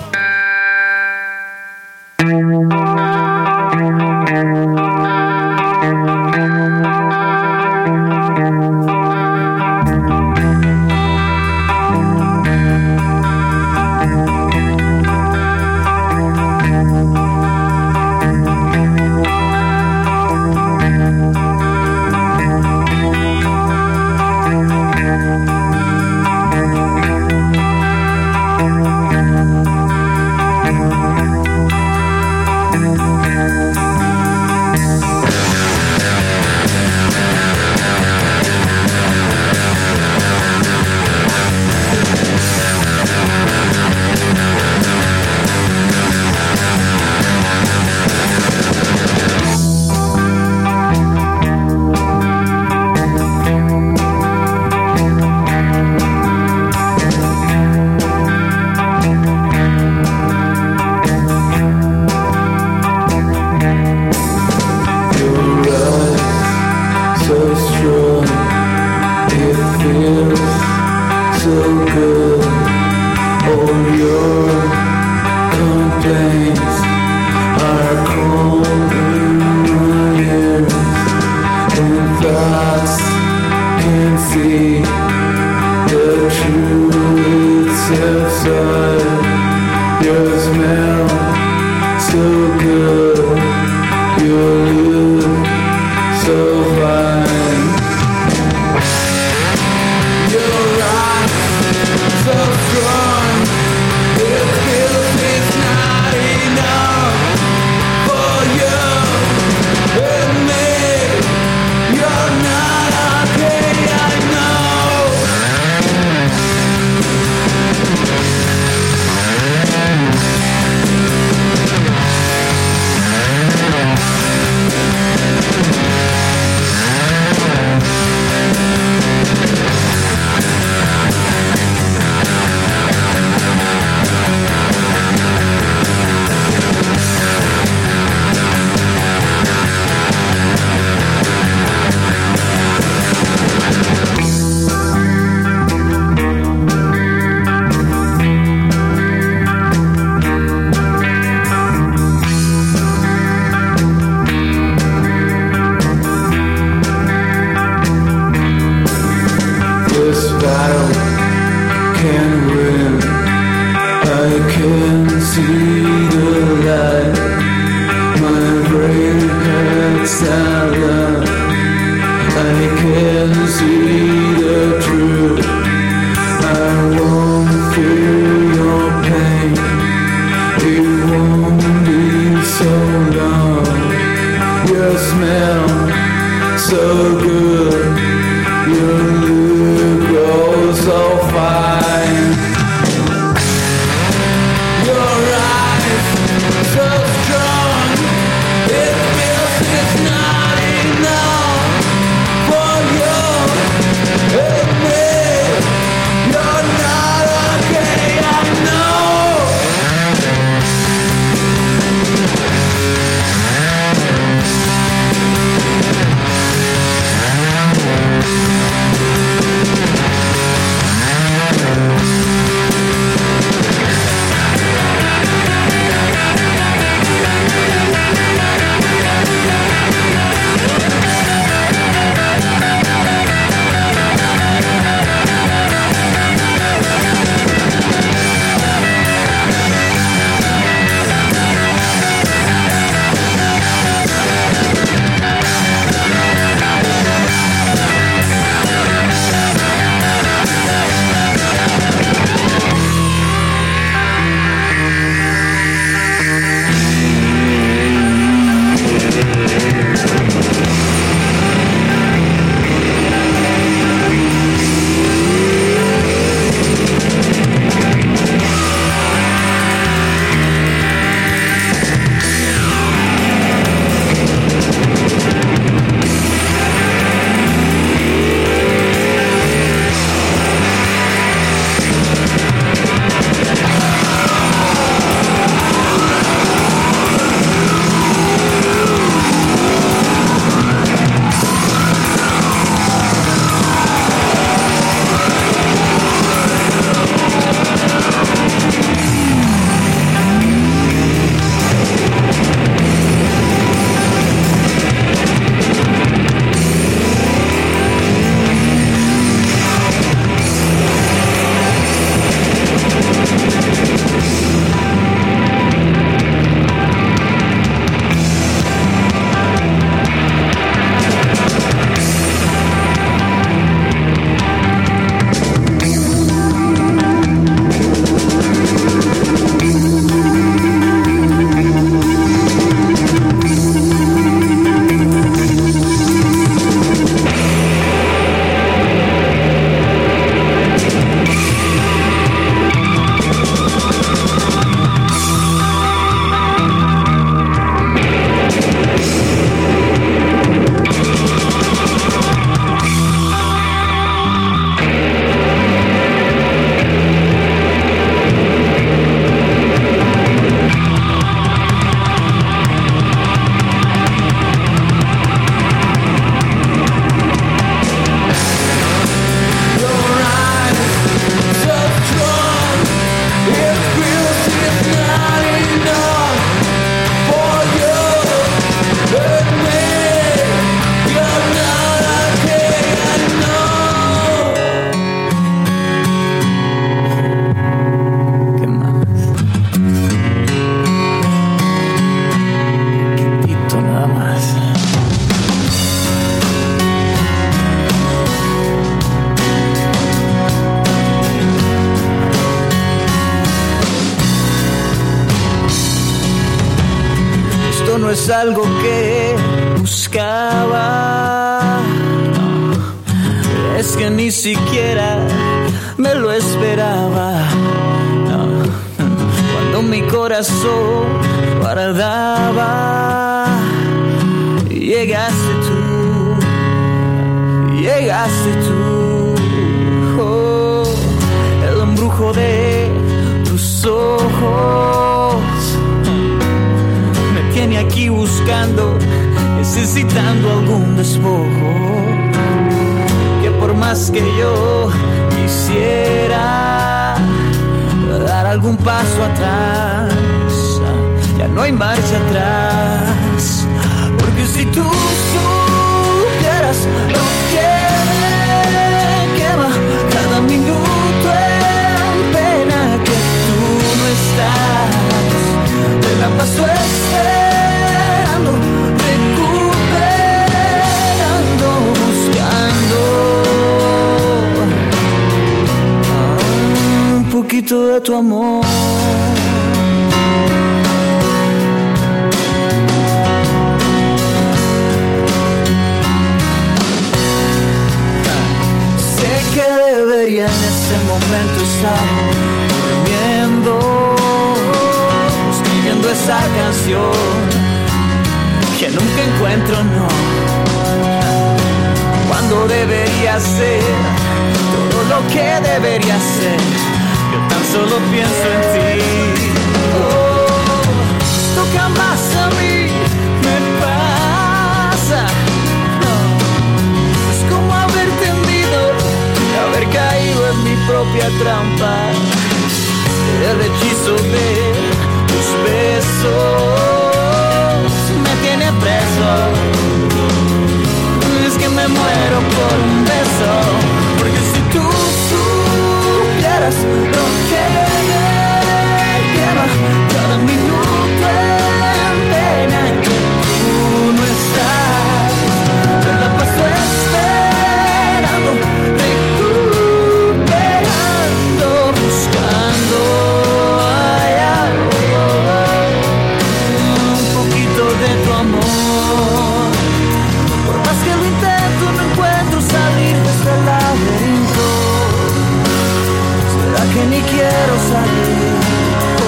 inside. Your smell so good. You look so fine. Your eyes so strong. It feels it's not enough for you and me. You're not okay, I know. This battle can win. I can see the light. My brain hurts silent. I can see the truth. I won't feel your pain. It won't be so long. Your smell so good. Your look goes so fine. Your eyes so strong. It feels it's not enough for you and me. You're not okay, I know. es algo que buscaba. No, es que ni siquiera me lo esperaba. No, cuando mi corazón guardaba, llegaste tú, llegaste tú. Oh, el embrujo de tus ojos me tiene aquí buscando, necesitando algún despojo, que por más que yo quisiera dar algún paso atrás, ya no hay marcha atrás, porque si tú supieras lo que me quema cada minuto en pena que tú no estás, te la paso esperando, recuperando, buscando un poquito de tu amor. En ese momento estar durmiendo, escribiendo esa canción que nunca encuentro, no, cuando debería ser todo lo que debería ser, yo tan solo pienso en ti. Oh, esto jamás a mí me pasa, no, es como haber tendido, haber caído en mi propia trampa, el hechizo de tus besos me tiene preso, es que me muero por un beso, porque si tú supieras lo que me quema cada minuto en pena que tú no estás, te la paso esperando, que ni quiero salir. Oh,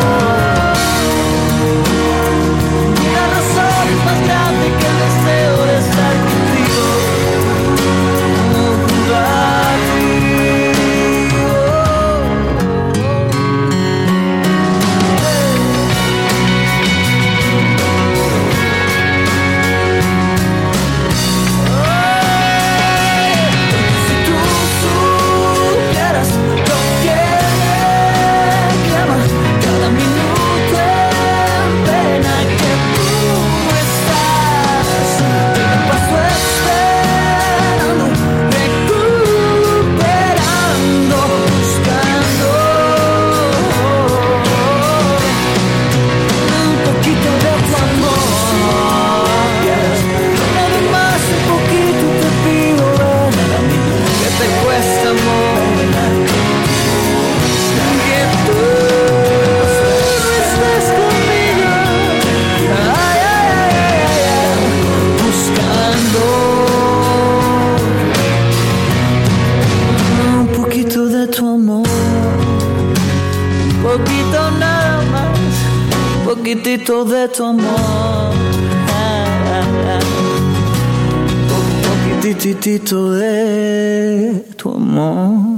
la razón es más grande que el deseo de estar contigo, junto a ti. Si tú supieras lo que cada minuto en pena que tú no estás, te la paso esperando, recuperando, buscando un poquito de tu amor, nada más un poquito te pido, que te cuesta amor, que tú estés conmigo, ay, ay, ay, ay, buscando un poquito de tu amor, un poquito nada más, un poquitito de tu amor, un poquitito de tu amor.